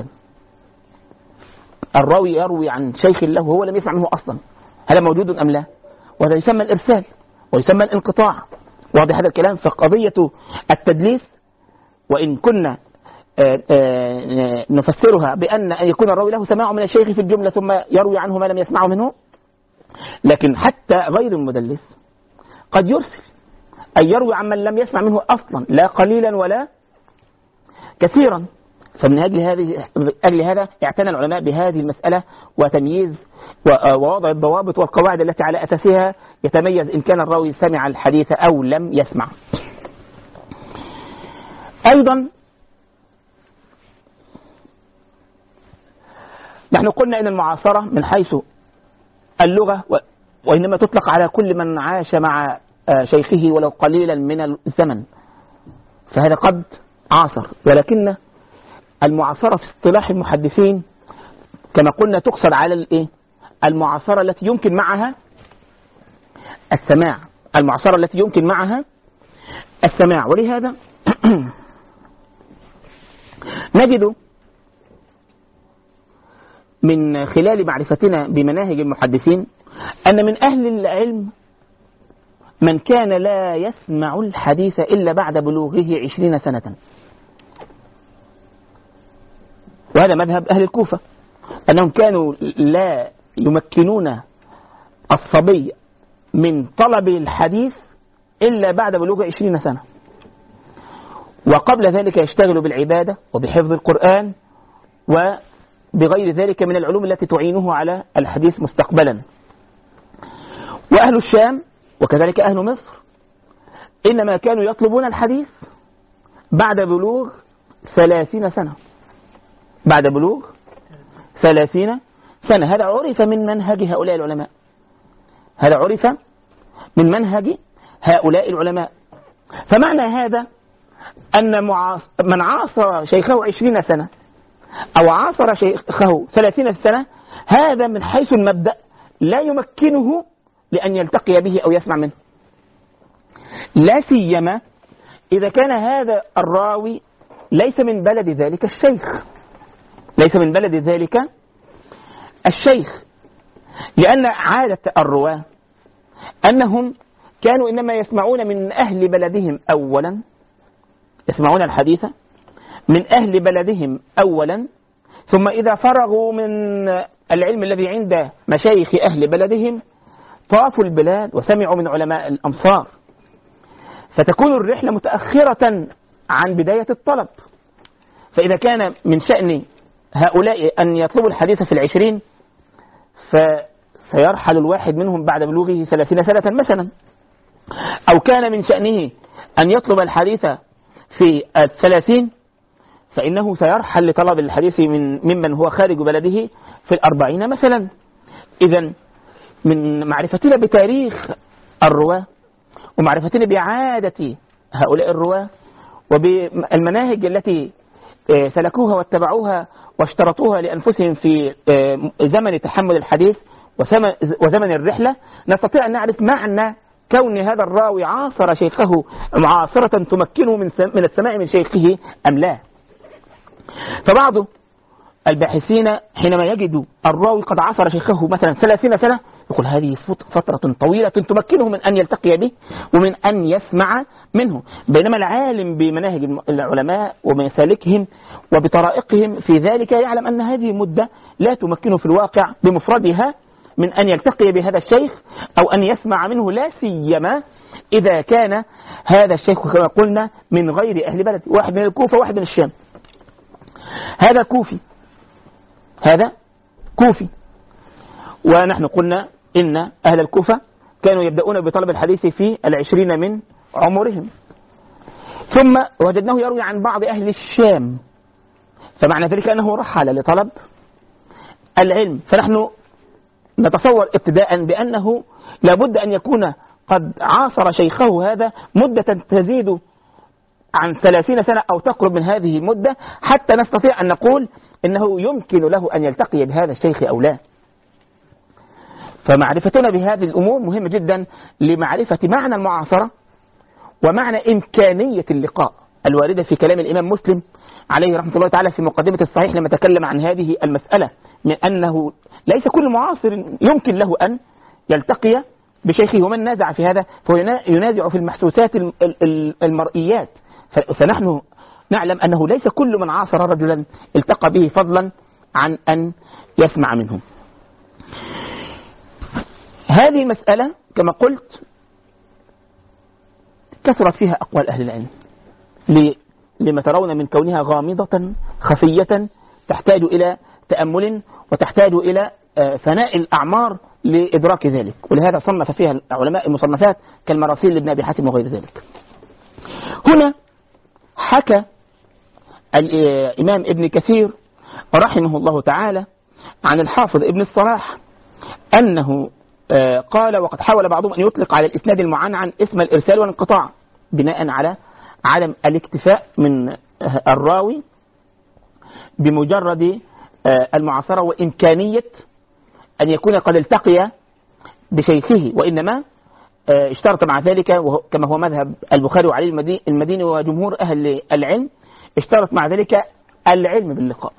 الراوي يروي عن شيخ له وهو لم يسمع منه أصلا، هل موجود أم لا؟ وهذا يسمى الإرسال ويسمى الانقطاع. واضح هذا الكلام؟ فقضية التدليس وإن كنا نفسرها بأن يكون الراوي له سماع من الشيخ في الجملة ثم يروي عنه ما لم يسمعه منه، لكن حتى غير المدلس قد يرسل، أي يروي عن من لم يسمع منه أصلا لا قليلا ولا كثيرا. فمن أجل هذا اعتنى العلماء بهذه المسألة وتمييز ووضع الضوابط والقواعد التي على أساسها يتميز إن كان الراوي سمع الحديث أو لم يسمع. أيضا نحن قلنا إن المعاصرة من حيث اللغة وإنما تطلق على كل من عاش مع شيخه ولو قليلا من الزمن، فهذا قد عاصر. ولكن المعاصرة في اصطلاح المحدثين كما قلنا تقصد على المعاصرة التي يمكن معها السماع، المعاصرة التي يمكن معها السماع. ولهذا نجد من خلال معرفتنا بمناهج المحدثين أن من أهل العلم من كان لا يسمع الحديث إلا بعد بلوغه 20 سنة. وهذا مذهب أهل الكوفة، أنهم كانوا لا يمكنون الصبي من طلب الحديث إلا بعد بلوغ 20 سنة، وقبل ذلك يشتغل بالعبادة وبحفظ القرآن وبغير ذلك من العلوم التي تعينه على الحديث مستقبلا. وأهل الشام وكذلك أهل مصر إنما كانوا يطلبون الحديث بعد بلوغ 30 سنة، بعد بلوغ 30 سنة. هذا عرف من منهج هؤلاء العلماء، هذا عرف من منهج هؤلاء العلماء. فمعنى هذا أن من عاصر شيخه 20 سنة أو عاصر شيخه 30 سنة، هذا من حيث المبدأ لا يمكنه لأن يلتقي به أو يسمع منه، لا سيما إذا كان هذا الراوي ليس من بلد ذلك الشيخ، ليس من بلد ذلك الشيخ. لأن عادة الرواة أنهم كانوا إنما يسمعون من أهل بلدهم أولا، يسمعون الحديث من أهل بلدهم أولا، ثم إذا فرغوا من العلم الذي عند مشايخ أهل بلدهم طافوا البلاد وسمعوا من علماء الأمصار، فتكون الرحلة متأخرة عن بداية الطلب. فإذا كان من شأن هؤلاء أن يطلبوا الحديث في 20، فسيرحل الواحد منهم بعد بلوغه 30 سنة مثلا، أو كان من شأنه أن يطلب الحديث في 30، فإنه سيرحل لطلب الحديث ممن هو خارج بلده في 40 مثلا. إذن من معرفتنا بتاريخ الرواة ومعرفتنا بعادة هؤلاء الرواة وبالمناهج التي سلكوها واتبعوها واشترطوها لأنفسهم في زمن تحمل الحديث وزمن الرحلة، نستطيع أن نعرف معنى كون هذا الراوي عاصر شيخه معاصرة تمكنه من السماع من شيخه أم لا. فبعض الباحثين حينما يجد الراوي قد عاصر شيخه مثلا 30 سنة يقول هذه فترة طويلة تمكنه من أن يلتقي به ومن أن يسمع منه، بينما العالم بمناهج العلماء ومسالكهم وبطرائقهم في ذلك يعلم أن هذه مدة لا تمكنه في الواقع بمفردها من أن يلتقي بهذا الشيخ أو أن يسمع منه، لا سيما إذا كان هذا الشيخ كما قلنا من غير أهل بلد، واحد من الكوفة واحد من الشام. هذا كوفي، هذا كوفي. ونحن قلنا إن أهل الكوفة كانوا يبدأون بطلب الحديث في 20 من عمرهم، ثم وجدناه يروي عن بعض أهل الشام، فمعنى ذلك أنه رحل لطلب العلم. فنحن نتصور ابتداء بأنه لابد أن يكون قد عاصر شيخه هذا مدة تزيد عن 30 سنة أو تقرب من هذه المدة حتى نستطيع أن نقول إنه يمكن له أن يلتقي بهذا الشيخ أو لا. فمعرفتنا بهذه الأمور مهمة جدا لمعرفة معنى المعاصرة ومعنى إمكانية اللقاء الواردة في كلام الإمام مسلم عليه رحمة الله تعالى في مقدمة الصحيح لما تكلم عن هذه المسألة، من أنه ليس كل معاصر يمكن له أن يلتقي بشيخه، ومن نازع في هذا فهو ينازع في المحسوسات المرئيات. فنحن نعلم أنه ليس كل من عاصر رجلا التقى به فضلا عن أن يسمع منه. هذه المسألة كما قلت كثرت فيها أقوال أهل العلم لما ترون من كونها غامضة خفية تحتاج إلى تأمل وتحتاج إلى فناء الأعمار لإدراك ذلك، ولهذا صنف فيها العلماء المصنفات كالمراسيل لابن أبي حاتم وغير ذلك. هنا حكى الإمام ابن كثير رحمه الله تعالى عن الحافظ ابن الصلاح أنه قال وقد حاول بعضهم أن يطلق على الإسناد المعنعن اسم الإرسال والانقطاع بناء على عدم الاكتفاء من الراوي بمجرد المعاصرة وإمكانية أن يكون قد التقي بشيخه، وإنما اشترط مع ذلك كما هو مذهب البخاري وعلي المديني وجمهور أهل العلم، اشترط مع ذلك العلم باللقاء.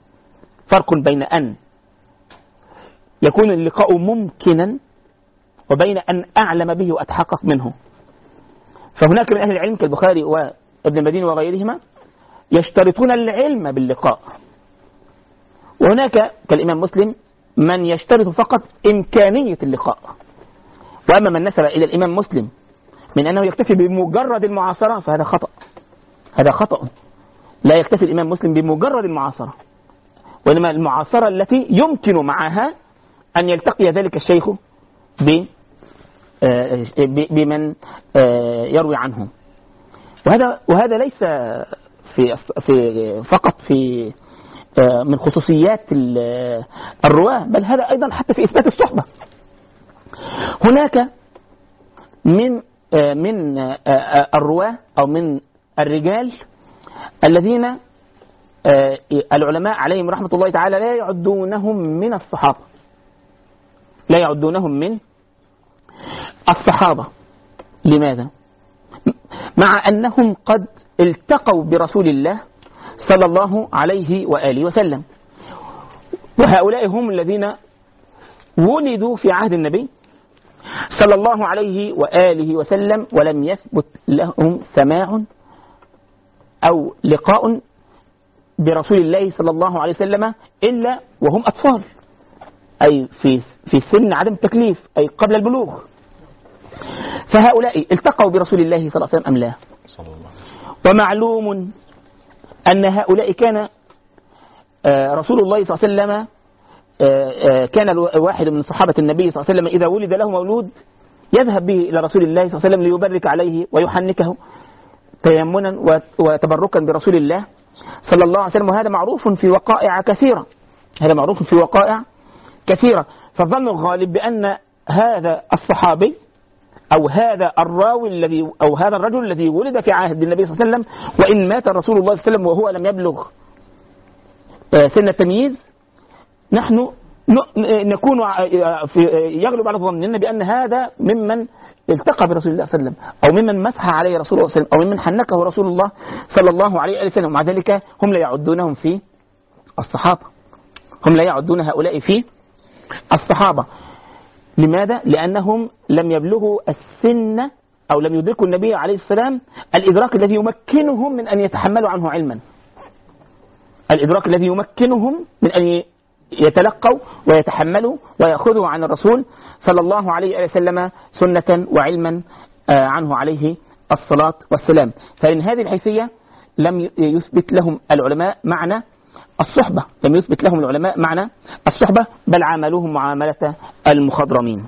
فرق بين أن يكون اللقاء ممكنا وبين أن أعلم به وأتحقق منه. فهناك من أهل العلم كالبخاري وابن المديني وغيرهما يشترطون العلم باللقاء، وهناك كالإمام مسلم من يشترط فقط إمكانية اللقاء. وأما من نسب إلى الإمام مسلم من أنه يكتفي بمجرد المعاصرة فهذا خطأ، هذا خطأ. لا يكتفي الإمام مسلم بمجرد المعاصرة، وإنما المعاصرة التي يمكن معها أن يلتقي ذلك الشيخ بمن يروي عنه. وهذا ليس في فقط في من خصوصيات الرواة، بل هذا أيضا حتى في إثبات الصحبة. هناك من الرواة أو من الرجال الذين العلماء عليهم رحمة الله تعالى لا يعدونهم من الصحابة، لا يعدونهم من الصحابة. لماذا؟ مع أنهم قد التقوا برسول الله صلى الله عليه وآله وسلم، وهؤلاء هم الذين ولدوا في عهد النبي صلى الله عليه وآله وسلم ولم يثبت لهم سماع أو لقاء برسول الله صلى الله عليه وسلم إلا وهم أطفال، أي في سن عدم التكليف، أي قبل البلوغ. فهؤلاء التقوا برسول الله صلى الله عليه وسلم أم لا؟ ومعلوم أن هؤلاء كان رسول الله صلى الله عليه وسلم كان واحد من صحابة النبي صلى الله عليه وسلم إذا ولد له مولود يذهب به إلى رسول الله صلى الله عليه وسلم ليبرك عليه ويحنكه تيمنا وتبركا برسول الله صلى الله عليه وسلم. وهذا معروف في وقائع كثيرة، هذا معروف في وقائع كثيرة. فالظن الغالب بأن هذا الصحابي أو هذا الراوي الذي أو هذا الرجل الذي ولد في عهد النبي صلى الله عليه وسلم وإن مات رسول الله صلى الله عليه وسلم وهو لم يبلغ سن التمييز، نحن نكون يغلب على ظننا بأن هذا ممن التقى برسول الله صلى الله عليه وسلم أو ممن مسح عليه رسول الله صلى الله عليه وسلم أو ممن حنكه رسول الله صلى الله عليه وسلم. ومع ذلك هم لا يعدونهم في الصحابة، هم لا يعدون هؤلاء في الصحابة. لماذا؟ لأنهم لم يبلغوا السن أو لم يدركوا النبي عليه السلام الإدراك الذي يمكنهم من أن يتحملوا عنه علما، الإدراك الذي يمكنهم من أن يتلقوا ويتحملوا ويأخذوا عن الرسول صلى الله عليه وسلم سنة وعلما عنه عليه الصلاة والسلام. فإن هذه الحيثية لم يثبت لهم العلماء معنى الصحبة، لم يثبت لهم العلماء معنى الصحبة، بل عاملوهم معاملة المخضرمين.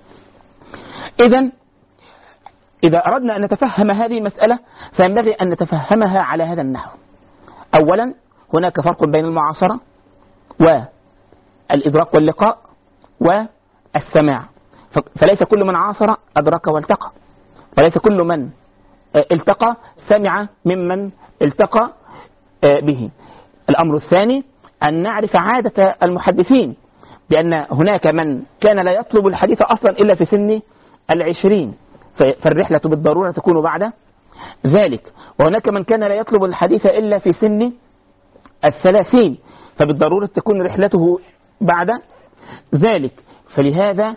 إذا أردنا أن نتفهم هذه المسألة فينبغي أن نتفهمها على هذا النحو. أولا هناك فرق بين المعاصرة والإدراك واللقاء والسماع. فليس كل من عاصر أدرك والتقى، وليس كل من التقى سمع ممن التقى به. الأمر الثاني أن نعرف عادة المحدثين، بأن هناك من كان لا يطلب الحديث أصلا إلا في سن 20، فالرحلة بالضرورة تكون بعد ذلك. وهناك من كان لا يطلب الحديث إلا في سن 30، فبالضرورة تكون رحلته بعد ذلك. فلهذا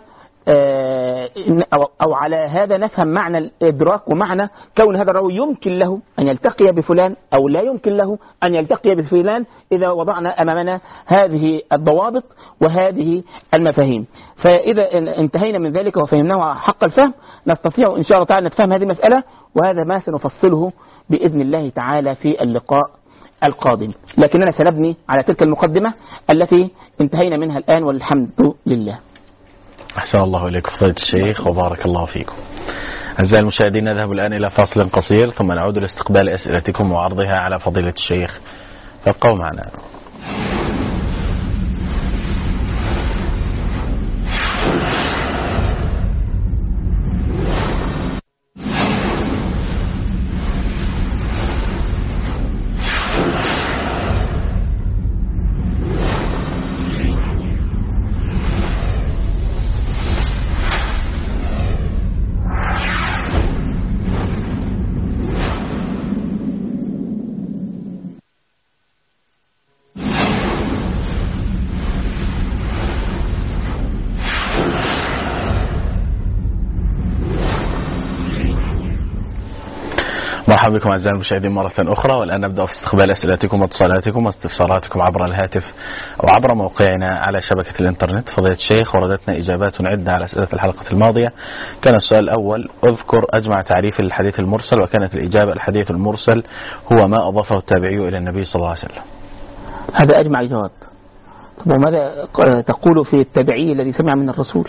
أو على هذا نفهم معنى الإدراك ومعنى كون هذا الراوي يمكن له أن يلتقي بفلان أو لا يمكن له أن يلتقي بفلان إذا وضعنا أمامنا هذه الضوابط وهذه المفاهيم. فإذا انتهينا من ذلك وفهمناه حق الفهم نستطيع إن شاء الله تعالى نتفهم هذه المسألة، وهذا ما سنفصله بإذن الله تعالى في اللقاء القادم. لكننا سنبني على تلك المقدمة التي انتهينا منها الآن والحمد لله. أحسن الله إليكم فضيلة الشيخ وبارك الله فيكم. أعزائي المشاهدين نذهب الآن إلى فاصل قصير ثم نعود لاستقبال أسئلتكم وعرضها على فضيلة الشيخ، فابقوا معنا. مرحبا بكم أعزائي المشاهدين مرة أخرى، والآن نبدأ في استقبال أسئلتكم واتصالاتكم واستفساراتكم عبر الهاتف أو عبر موقعنا على شبكة الإنترنت. فضيلة الشيخ، وردتنا إجابات عدة على أسئلة الحلقة الماضية. كان السؤال الأول: أذكر أجمع تعريف للحديث المرسل، وكانت الإجابة: الحديث المرسل هو ما أضافه التابعي إلى النبي صلى الله عليه وسلم. هذا أجمع جواب. طب وماذا تقول في التابعي الذي سمع من الرسول؟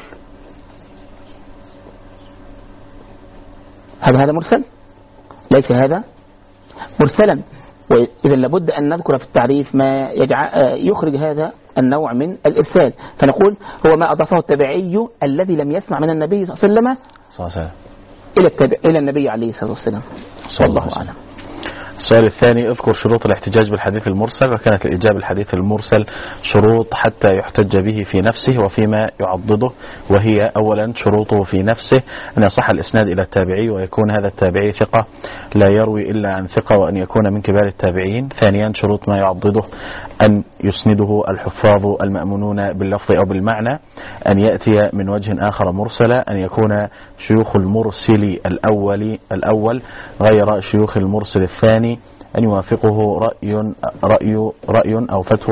هذا مرسل؟ ليس هذا مرسلا. وإذا لابد أن نذكر في التعريف ما يخرج هذا النوع من الإرسال، فنقول هو ما أضافه التابعي الذي لم يسمع من النبي صلى الله عليه وسلم إلى النبي عليه الصلاة والسلام. والله أعلم. السؤال الثاني: اذكر شروط الاحتجاج بالحديث المرسل، وكانت الإجابة: الحديث المرسل شروط حتى يحتج به في نفسه وفيما يعضده، وهي: أولا شروطه في نفسه أن يصح الإسناد إلى التابعي، ويكون هذا التابعي ثقة لا يروي إلا عن ثقة، وأن يكون من كبار التابعين. ثانيا شروط ما يعضده أن يسنده الحفاظ المأمونون باللفظ أو بالمعنى، أن يأتي من وجه آخر مرسلا، أن يكون شيوخ المرسل الأول غير شيوخ المرسل الثاني، أن يوافقه رأي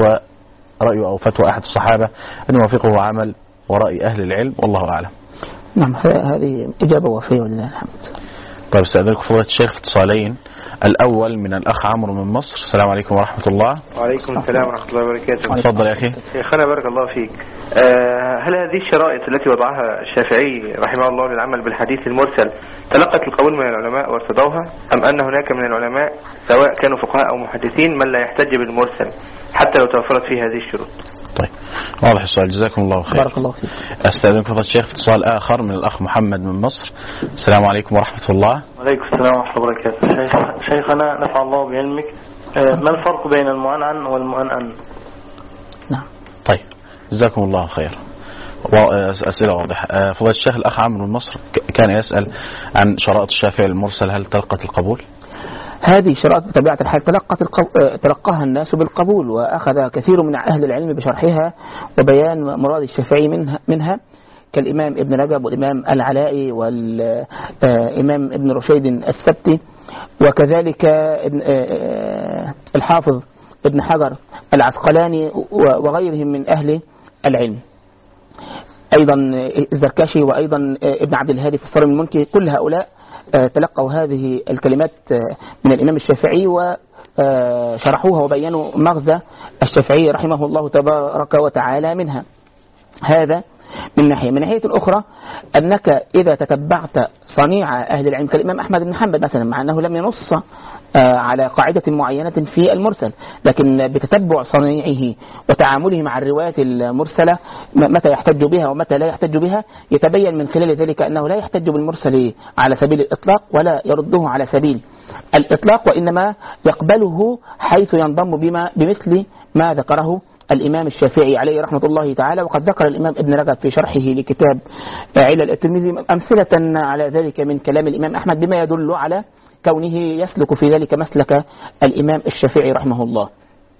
أو فتوى أحد الصحابة، أن يوافقه عمل ورأي أهل العلم، والله أعلم. نعم، هذه إجابة وفية ولله الحمد. طيب، استأذنكم فضيلة الشيخ في اتصالين. الأول من الأخ عمرو من مصر. السلام عليكم ورحمة الله. وعليكم السلام ورحمة الله وبركاته. تفضل يا أخي. شيخنا بارك الله فيك. هل هذه الشرائط التي وضعها الشافعي رحمه الله للعمل بالحديث المرسل تلقت القبول من العلماء وارتضوها، أم أن هناك من العلماء سواء كانوا فقهاء أو محدثين من لا يحتج بالمرسل حتى لو توفرت فيه هذه الشروط؟ طيب، واضح السؤال، جزاكم الله خير. بارك الله فيك. استاذنكم فضيلة الشيخ في اتصال آخر من الأخ محمد من مصر. السلام عليكم ورحمة الله. وعليكم السلام ورحمة الله وبركاته. شيخنا نفع الله بعلمك، ما الفرق بين المعنعن والمؤنن؟ نعم. طيب، جزاكم الله خير. أسئلة واضحة. فضيلة الشيخ، الأخ عمرو من مصر كان يسأل عن شرائط الشافعي المرسل، هل تلقت القبول؟ هذه شرائط بطبيعة الحال تلقاها الناس بالقبول، وأخذ كثير من أهل العلم بشرحها وبيان مراد الشافعي منها كالإمام ابن رجب والإمام العلائي والإمام ابن رشيد السبتي، وكذلك الحافظ ابن حجر العسقلاني وغيرهم من أهل العلم، أيضا الزركشي، وأيضا ابن عبد الهادي في الصارم المنكي. كل هؤلاء تلقوا هذه الكلمات من الإمام الشافعي وشرحوها وبينوا مغزى الشافعي رحمه الله تبارك وتعالى منها. هذا من ناحية. من ناحية أخرى، أنك إذا تتبعت صنيع أهل العلم كالإمام أحمد بن حنبل مثلا، مع أنه لم ينص على قاعدة معينة في المرسل، لكن بتتبع صنيعه وتعامله مع الروايات المرسلة متى يحتج بها ومتى لا يحتج بها، يتبين من خلال ذلك أنه لا يحتج بالمرسل على سبيل الإطلاق ولا يرده على سبيل الإطلاق، وإنما يقبله حيث ينضم بمثل ما ذكره الإمام الشافعي عليه رحمة الله تعالى. وقد ذكر الإمام ابن رجب في شرحه لكتاب علل الترمذي أمثلة على ذلك من كلام الإمام أحمد بما يدل على كونه يسلك في ذلك مسلك الإمام الشافعي رحمه الله.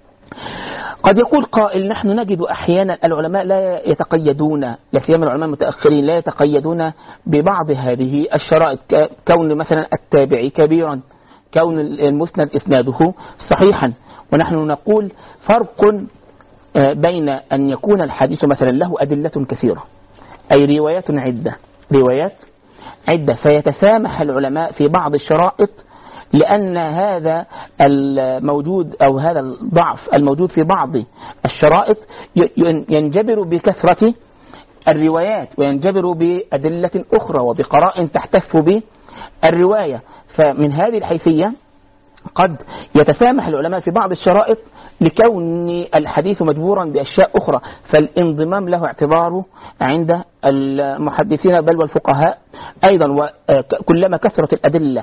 قد يقول قائل: نحن نجد أحيانا العلماء لا يتقيدون، لا سيما العلماء المتأخرين، لا يتقيدون ببعض هذه الشرائط، كون مثلا التابعي كبيرا، كون المسند إسناده صحيحا. ونحن نقول فرق بين أن يكون الحديث مثلا له أدلة كثيرة، أي روايات عدة، فيتسامح العلماء في بعض الشرائط، لأن هذا الموجود أو هذا الضعف الموجود في بعض الشرائط ينجبر بكثرة الروايات، وينجبر بأدلة أخرى وبقراء تحتف بالرواية. فمن هذه الحيثية قد يتسامح العلماء في بعض الشرائط لكون الحديث مجبورا بأشياء أخرى، فالانضمام له اعتباره عند المحدثين بل والفقهاء أيضا. وكلما كثرت الأدلة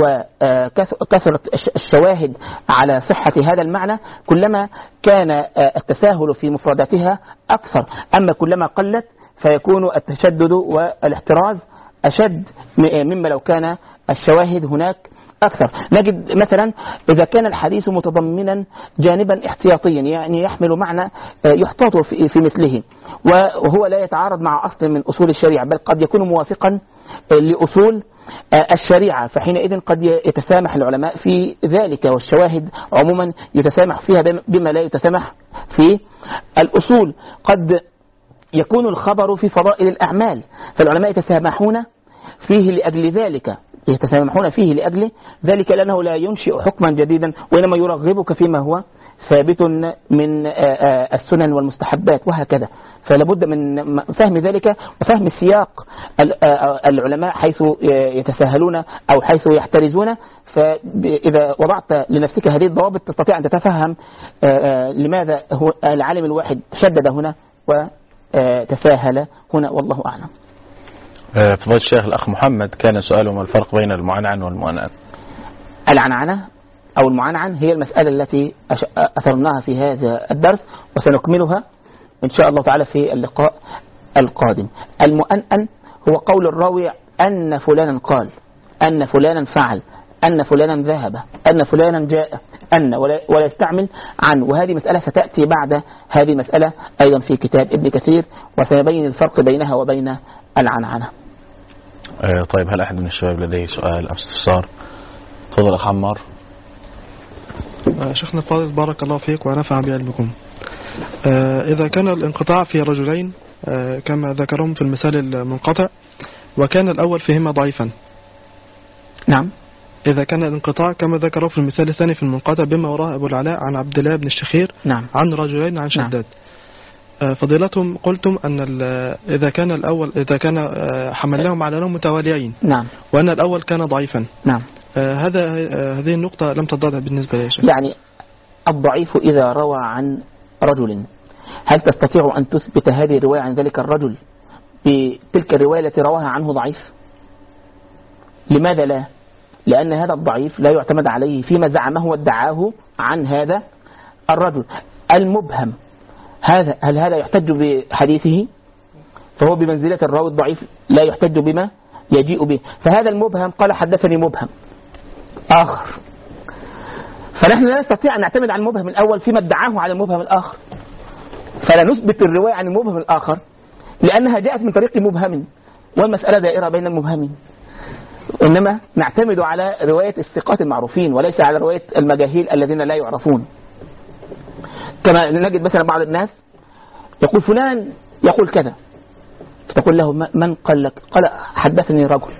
وكثرت الشواهد على صحة هذا المعنى، كلما كان التساهل في مفرداتها أكثر. أما كلما قلت فيكون التشدد والاحتراز أشد مما لو كان الشواهد هناك أكثر. نجد مثلا إذا كان الحديث متضمنا جانبا احتياطيا، يعني يحمل معنى يحتاط في مثله، وهو لا يتعارض مع أصل من أصول الشريعة، بل قد يكون موافقا لأصول الشريعة، فحينئذ قد يتسامح العلماء في ذلك، والشواهد عموما يتسامح فيها بما لا يتسامح في الأصول. قد يكون الخبر في فضائل الأعمال، فالعلماء يتسامحون فيه لأجل ذلك، لأنه لا ينشئ حكما جديدا، وإنما يرغبك فيما هو ثابت من السنن والمستحبات وهكذا. فلابد من فهم ذلك وفهم سياق العلماء حيث يتساهلون أو حيث يحترزون. فإذا وضعت لنفسك هذه الضوابط تستطيع أن تتفهم لماذا هو العالم الواحد شدد هنا وتساهل هنا، والله أعلم. فضيلة الشيخ، الأخ محمد كان سؤاله ما الفرق بين المعنعن والمؤنن؟ العنعنة أو المعنعن هي المسألة التي أثرناها في هذا الدرس، وسنكملها إن شاء الله تعالى في اللقاء القادم. المؤنن هو قول الراوي أن فلانا قال، أن فلانا فعل، أن فلانا ذهب، أن فلانا جاء، أن ولا يستعمل عن. وهذه مسألة ستأتي بعد هذه المسألة أيضا في كتاب ابن كثير، وسيبين الفرق بينها وبين العنعنة. طيب، هل أحد من الشباب لديه سؤال أو استفسار؟ تفضل أخ عمار. شيخنا الفاضل بارك الله فيك ونفع بعلمكم. إذا كان الانقطاع في رجلين كما ذكرهم في المثال المنقطع، وكان الأول فيهما ضعيفا. نعم. إذا كان الانقطاع كما ذكره في المثال الثاني في المنقطع بما وراه أبو العلاء عن عبد الله بن الشخير. نعم. عن رجلين عن شداد. نعم. فضيلتهم قلتم أن إذا كان الأول حملهم على نوم متواليين. نعم. وأن الأول كان ضعيفا. نعم. هذه النقطة لم تضاد بالنسبة لي شيء. يعني الضعيف إذا روى عن رجل، هل تستطيع أن تثبت هذه الرواية عن ذلك الرجل بتلك الرواية التي رواها عنه ضعيف؟ لماذا لا؟ لأن هذا الضعيف لا يعتمد عليه فيما زعمه وادعاه عن هذا الرجل. المبهم هل هذا يحتج بحديثه؟ فهو بمنزلة الراوي الضعيف لا يحتج بما يجيء به. فهذا المبهم قال حدثني مبهم آخر، فنحن لا نستطيع أن نعتمد على المبهم الأول فيما ادعاه على المبهم الآخر، فلا نثبت الرواية عن المبهم الآخر لأنها جاءت من طريق مبهم، والمسألة دائرة بين المبهمين. إنما نعتمد على رواية الثقات المعروفين وليس على رواية المجاهيل الذين لا يعرفون. كما نجد مثلا بعض الناس يقول فلان يقول كذا، فتقول له من قال لك؟ قال حدثني رجل.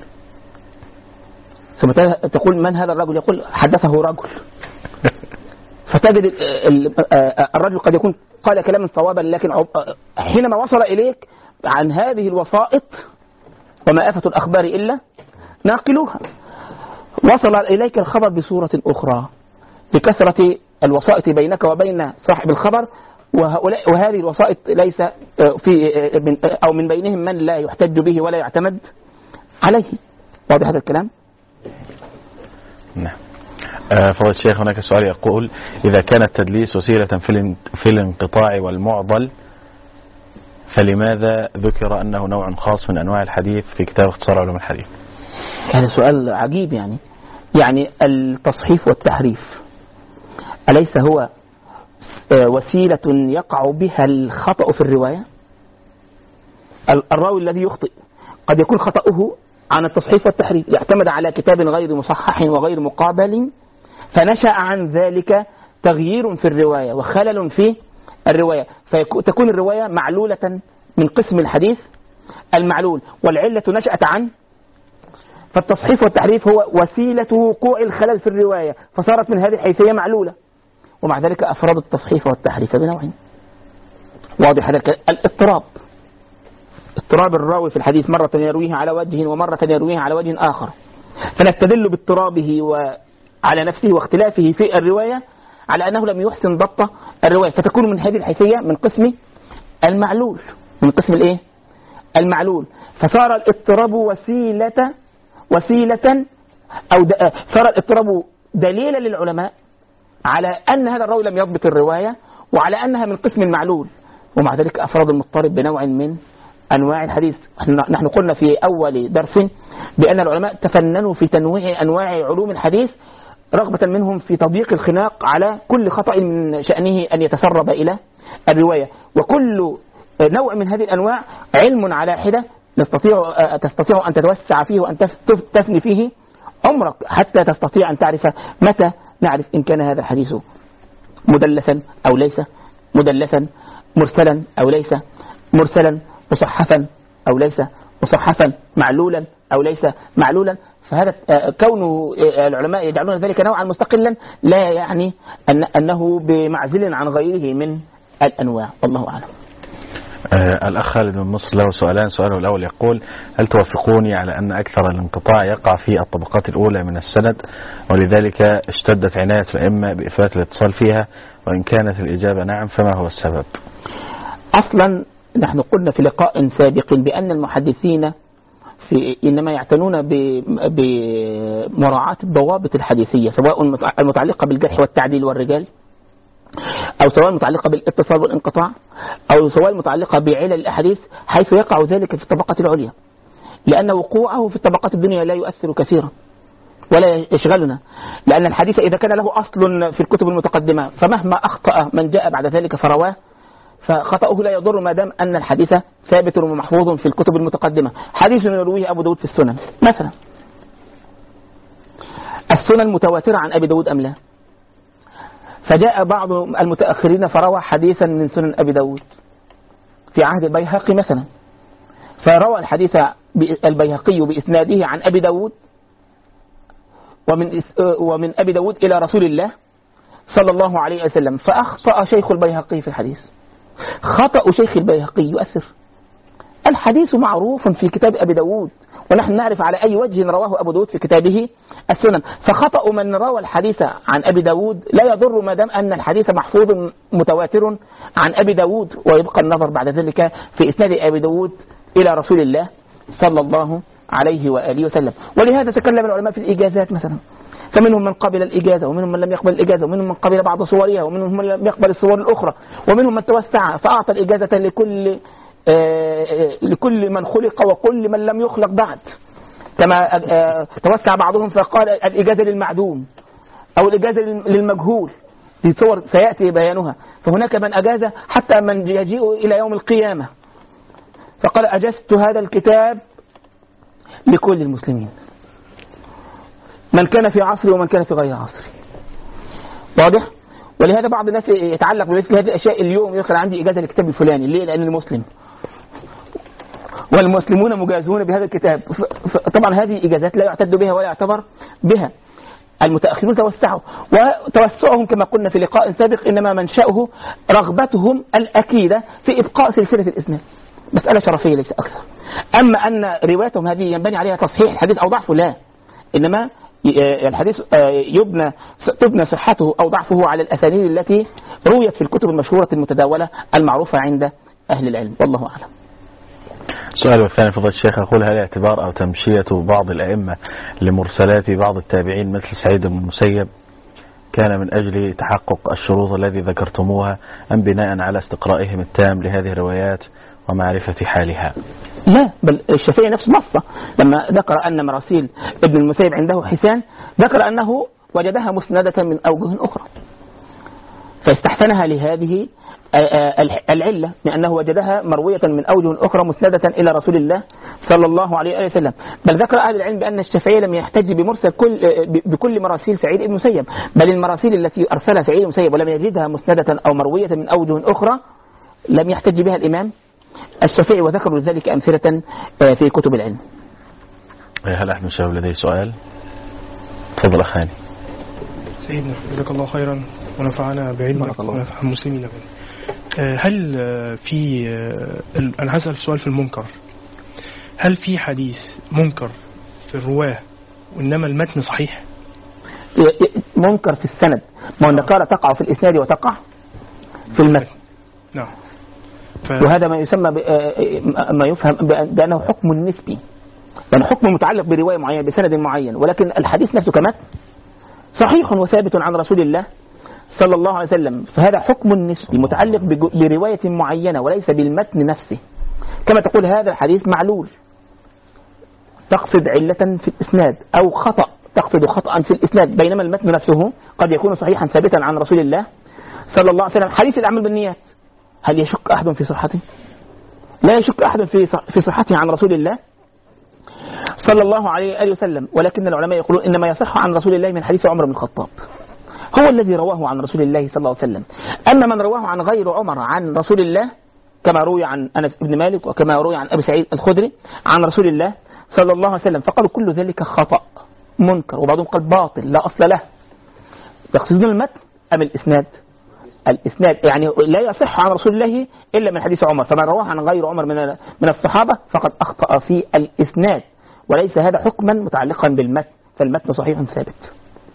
ثم تقول من هذا الرجل؟ يقول حدثه رجل. فتجد الرجل قد يكون قال كلاما صوابا، لكن حينما وصل إليك عن هذه الوسائط، وما آفة الأخبار إلا ناقلوها، وصل إليك الخبر بصورة أخرى بكثرة الوسائط بينك وبين صاحب الخبر، وهذه الوسائط ليس أو من بينهم من لا يحتج به ولا يعتمد عليه. واضح هذا الكلام؟ نعم. فضيلة الشيخ، هناك سؤال يقول: إذا كان التدليس وسيلة في الانقطاع والمعضل، فلماذا ذكر أنه نوع خاص من أنواع الحديث في كتاب اختصار علوم الحديث؟ هذا سؤال عجيب. يعني التصحيف والتحريف أليس هو وسيلة يقع بها الخطأ في الرواية؟ الراوي الذي يخطئ قد يكون خطأه عن التصحيف والتحريف، يعتمد على كتاب غير مصحح وغير مقابل، فنشأ عن ذلك تغيير في الرواية وخلل في الرواية، فتكون الرواية معلولة من قسم الحديث المعلول، والعلة نشأت عن. فالتصحيف والتحريف هو وسيلة وقوع الخلل في الرواية، فصارت من هذه الحيثية معلولة، ومع ذلك أفراد التصحيف والتحريف بنوعين. واضح هذا اضطراب الراوي في الحديث، مرة يرويه على وجه ومرة يرويه على وجه آخر، فنستدل باضطرابه وعلى نفسه واختلافه في الرواية على أنه لم يحسن ضبط الرواية، فتكون من هذه الحيثية من قسم المعلول، من قسم الايه؟ المعلول. فصار الاضطراب وسيلة أو صار الاضطراب دليلا للعلماء على أن هذا الراوي لم يضبط الرواية وعلى أنها من قسم المعلول، ومع ذلك أفراد المضطرب بنوع من أنواع الحديث. نحن قلنا في أول درس بأن العلماء تفننوا في تنويع أنواع علوم الحديث رغبة منهم في تضييق الخناق على كل خطأ من شأنه أن يتسرب إلى الرواية، وكل نوع من هذه الأنواع علم على حدة تستطيع أن تتوسع فيه وأن تفني فيه عمرك حتى تستطيع أن تعرف متى نعرف إن كان هذا الحديث مدلسا أو ليس مدلسا، مرسلا أو ليس مرسلا، مصحفا أو ليس مصحفا، معلولا أو ليس معلولا. فهذا كون العلماء يجعلون ذلك نوعا مستقلا لا يعني أنه بمعزل عن غيره من الأنواع، والله أعلم. الأخ خالد من مصر له سؤالان. سؤاله الأول يقول: هل توافقوني على أن أكثر الانقطاع يقع في الطبقات الأولى من السند، ولذلك اشتدت عناية الأئمة بإثبات الاتصال فيها؟ وإن كانت الإجابة نعم فما هو السبب؟ أصلا نحن قلنا في لقاء سابق بأن المحدثين إنما يعتنون بمراعاة الضوابط الحديثية، سواء المتعلقة بالجرح والتعديل والرجال، أو سواء المتعلقة بالاتصال والانقطاع، أو سواء المتعلقة بعلل الأحاديث، حيث يقع ذلك في الطبقات العليا، لأن وقوعه في الطبقات الدنيا لا يؤثر كثيرا ولا يشغلنا، لأن الحديث إذا كان له أصل في الكتب المتقدمة فمهما أخطأ من جاء بعد ذلك فرواه فخطأه لا يضر ما دام أن الحديث ثابت ومحفوظ في الكتب المتقدمة. حديث يرويه أبو داود في السنن مثلا، السنن متواترة عن أبي داود أم لا؟ فجاء بعض المتأخرين فروى حديثا من سنن أبي داود في عهد البيهقي مثلا، فروى الحديث البيهقي بإسناده عن أبي داود ومن أبي داود إلى رسول الله صلى الله عليه وسلم، فأخطأ شيخ البيهقي في الحديث. خطأ شيخ البيهقي يؤثر؟ الحديث معروف في كتاب أبي داود، ونحن نعرف على أي وجه رواه أبو داود في كتابه السنن، فخطأ من روى الحديث عن أبي داود لا يضر ما دام أن الحديث محفوظ متواتر عن أبي داود، ويبقى النظر بعد ذلك في إسناد أبي داود إلى رسول الله صلى الله عليه وآله وسلم. ولهذا تكلم العلماء في الإجازات مثلا، فمنهم من قبل الإجازة ومنهم من لم يقبل الإجازة، ومنهم من قبل بعض صورها ومنهم من لم يقبل الصور الأخرى، ومنهم من توسع فأعطى الإجازة لكل من خلق وكل من لم يخلق بعد، كما توسع بعضهم فقال الإجازة للمعدوم أو الإجازة للمجهول، في صور سيأتي بيانها. فهناك من أجاز حتى من يجيء إلى يوم القيامة، فقال أجزت هذا الكتاب لكل المسلمين، من كان في عصري ومن كان في غير عصري. واضح؟ ولهذا بعض الناس يتعلق بمثل هذه الأشياء اليوم، يقول عندي إجازة للكتاب الفلاني، ليه؟ لأنه مسلم والمسلمون مجازون بهذا الكتاب. طبعا هذه إجازات لا يعتد بها ولا يعتبر بها. المتأخرون توسعوا، وتوسعهم كما قلنا في لقاء سابق إنما منشأه رغبتهم الأكيدة في إبقاء سلسلة الإسناد، مسألة شرفية ليس أكثر. أما أن روايتهم هذه ينبني عليها تصحيح الحديث أو ضعفه، لا، إنما الحديث تبنى صحته أو ضعفه على الأسانيد التي رويت في الكتب المشهورة المتداولة المعروفة عند أهل العلم، والله أعلم. السؤال الثاني فضيلة الشيخ يقول: هل اعتبار أو تمشية بعض الأئمة لمرسلات بعض التابعين مثل سعيد بن المسيب كان من أجل تحقق الشروط الذي ذكرتموها، أم بناء على استقرائهم التام لهذه الروايات ومعرفة حالها؟ لا، بل الشافعي نفسه نص لما ذكر أن مراسيل ابن المسيب عنده حسان، ذكر أنه وجدها مسندة من أوجه أخرى، فاستحسنها لهذه العلة، لأنه وجدها مروية من أوجه أخرى مسندة إلى رسول الله صلى الله عليه وسلم. بل ذكر أهل العلم بأن الشافعي لم يحتج بمرسل بكل مراسيل سعيد بن المسيب، بل المراسيل التي أرسلها سعيد بن المسيب ولم يجدها مسندة أو مروية من أوجه أخرى لم يحتج بها الإمام الشافعي، وذكروا ذلك أمثلة في كتب العلم. هل أحمد شاهد لديه سؤال؟ تفضل أخاني. سيدنا جزاك الله خيرا ونفعنا بعلمك ونفع المسلمين به. هل في أنا هسأل سؤال في المنكر، هل في حديث منكر في الرواه وإنما المتن صحيح؟ منكر في السند، ما النكارة تقع في الإسناد وتقع في المتن. نعم. وهذا ما يسمى ما يفهم بأنه حكم نسبي، يعني حكم متعلق برواية معينة بسند معين، ولكن الحديث نفسه كمتن صحيح وثابت عن رسول الله صلى الله عليه وسلم، فهذا حكم نسبي متعلق برواية معينة وليس بالمتن نفسه. كما تقول هذا الحديث معلول، تقصد علة في الإسناد، أو خطأ تقصد خطأ في الإسناد، بينما المتن نفسه قد يكون صحيحا ثابتا عن رسول الله صلى الله عليه وسلم. حديث الأعمال بالنيات، هل يشك أحد في صحته؟ لا يشك أحد في صحته عن رسول الله صلى الله عليه وآله وسلم، ولكن العلماء يقولون إنما يصح عن رسول الله من حديث عمر بن الخطاب، هو الذي رواه عن رسول الله صلى الله عليه وسلم. أما من رواه عن غير عمر عن رسول الله كما روي عن أنس بن مالك وكما روي عن أبي سعيد الخدري عن رسول الله صلى الله عليه وسلم، فقالوا كل ذلك خطأ منكر، وبعضهم قال باطل لا أصل له. يقصدون المتن أم الإسناد؟ الإسناد، يعني لا يصح عن رسول الله إلا من حديث عمر، فمن رواه عن غير عمر من الصحابة فقد أخطأ في الإسناد، وليس هذا حكما متعلقا بالمتن، فالمتن صحيح ثابت.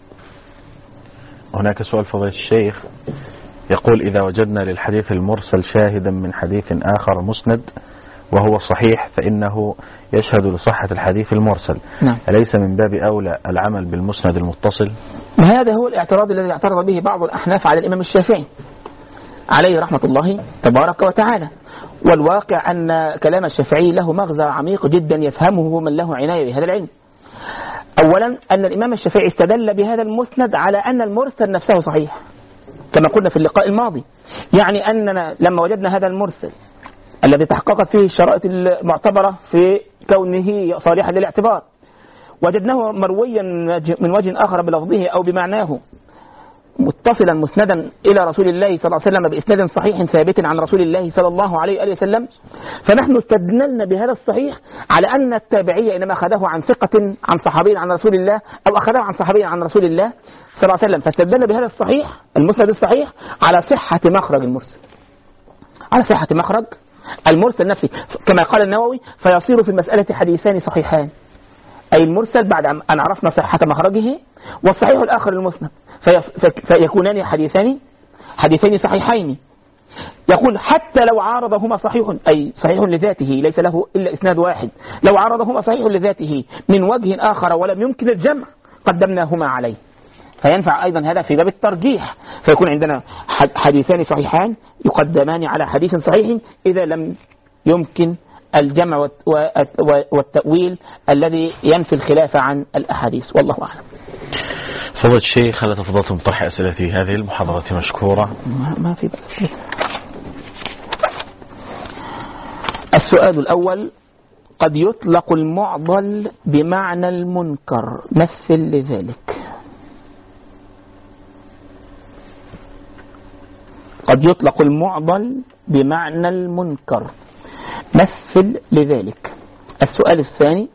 هناك سؤال فضيلة الشيخ يقول: إذا وجدنا للحديث المرسل شاهدا من حديث آخر مسند وهو صحيح فإنه يشهد لصحة الحديث المرسل، نعم. أليس من باب أولى العمل بالمسند المتصل؟ هذا هو الاعتراض الذي اعترض به بعض الأحناف على الإمام الشافعي عليه رحمة الله تبارك وتعالى، والواقع أن كلام الشافعي له مغزى عميق جدا يفهمه من له عناية بهذا العلم. أولا أن الإمام الشافعي استدل بهذا المسند على أن المرسل نفسه صحيح كما قلنا في اللقاء الماضي، يعني أننا لما وجدنا هذا المرسل الذي تحققت فيه الشرائط المعتبرة في كونه صالحا للاعتبار، وجدناه مرويا من وجه آخر بلفظه أو بمعناه متصلا مسندا إلى رسول الله صلى الله عليه وسلم بإسناد صحيح ثابت عن رسول الله صلى الله عليه وآله وسلم، فنحن استدللنا بهذا الصحيح على أن التابعية إنما أخذه عن ثقة عن صحابي عن رسول الله أو أخذه عن صحابي عن رسول الله صلى الله عليه وسلم، فاستدلنا بهذا الصحيح المسند الصحيح على صحة مخرج المرسل، على صحة مخرج المرسل نفسه، كما قال النووي: فيصير في المسألة حديثان صحيحان، أي المرسل بعد أن عرفنا صحة مخرجه، والصحيح الآخر المسند، فيكونان حديثين صحيحين. يقول: حتى لو عارضهما صحيح، أي صحيح لذاته ليس له إلا إسناد واحد، لو عارضهما صحيح لذاته من وجه آخر ولم يمكن الجمع قدمناهما عليه، فينفع أيضا هذا في باب الترجيح، فيكون عندنا حديثان صحيحان يقدمان على حديث صحيح إذا لم يمكن الجمع والتأويل الذي ينفي الخلاف عن الأحاديث، والله أعلم. فضيلة الشيخ، هل تفضلتم بطرح أسئلة في هذه المحاضرة مشكورة؟ ما في بأس. السؤال الأول: قد يطلق المعضل بمعنى المنكر، مثل لذلك. قد يطلق المعضل بمعنى المنكر، مثل لذلك. السؤال الثاني: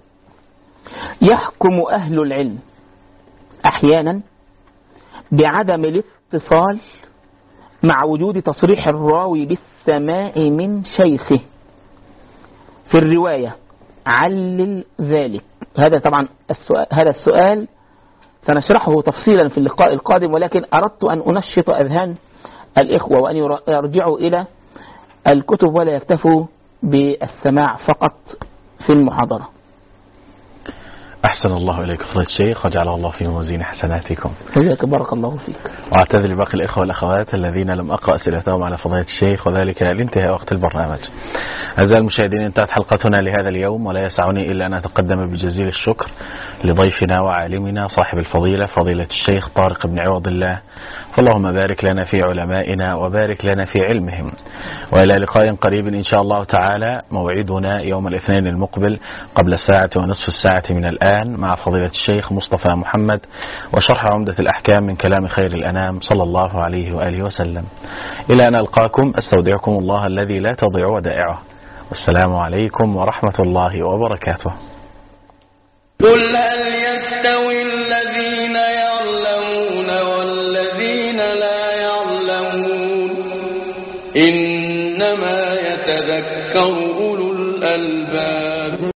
يحكم أهل العلم أحيانا بعدم الاتصال مع وجود تصريح الراوي بالسماع من شيخه في الرواية، علل ذلك. هذا طبعا هذا السؤال سنشرحه تفصيلا في اللقاء القادم، ولكن أردت أن أنشط أذهان الإخوة وأن يرجعوا إلى الكتب ولا يكتفوا بالسماع فقط في المحاضرة. أحسن الله إليك فضيلة الشيخ، وجعله الله في موازين حسناتكم. وجزاك بارك الله فيك. وأعتذر لباقي الإخوة والأخوات الذين لم أقرأ أسئلتهم على فضيلة الشيخ، وذلك لانتهاء وقت البرنامج. أعزائي المشاهدين، انتهت حلقتنا لهذا اليوم، ولا يسعني إلا أن أتقدم بجزيل الشكر لضيفنا وعالمنا صاحب الفضيلة فضيلة الشيخ طارق بن عوض الله، فاللهم بارك لنا في علمائنا وبارك لنا في علمهم. وإلى لقاء قريب إن شاء الله تعالى. موعدنا يوم الاثنين المقبل قبل ساعة ونصف الساعة من الآن مع فضيلة الشيخ مصطفى محمد وشرح عمدة الأحكام من كلام خير الأنام صلى الله عليه وآله وسلم. إلى أن ألقاكم أستودعكم الله الذي لا تضيع ودائعه، والسلام عليكم ورحمة الله وبركاته. قل هل يستوي الذين يعلمون والذين لا يعلمون، إنما يتذكر أولو الألباب.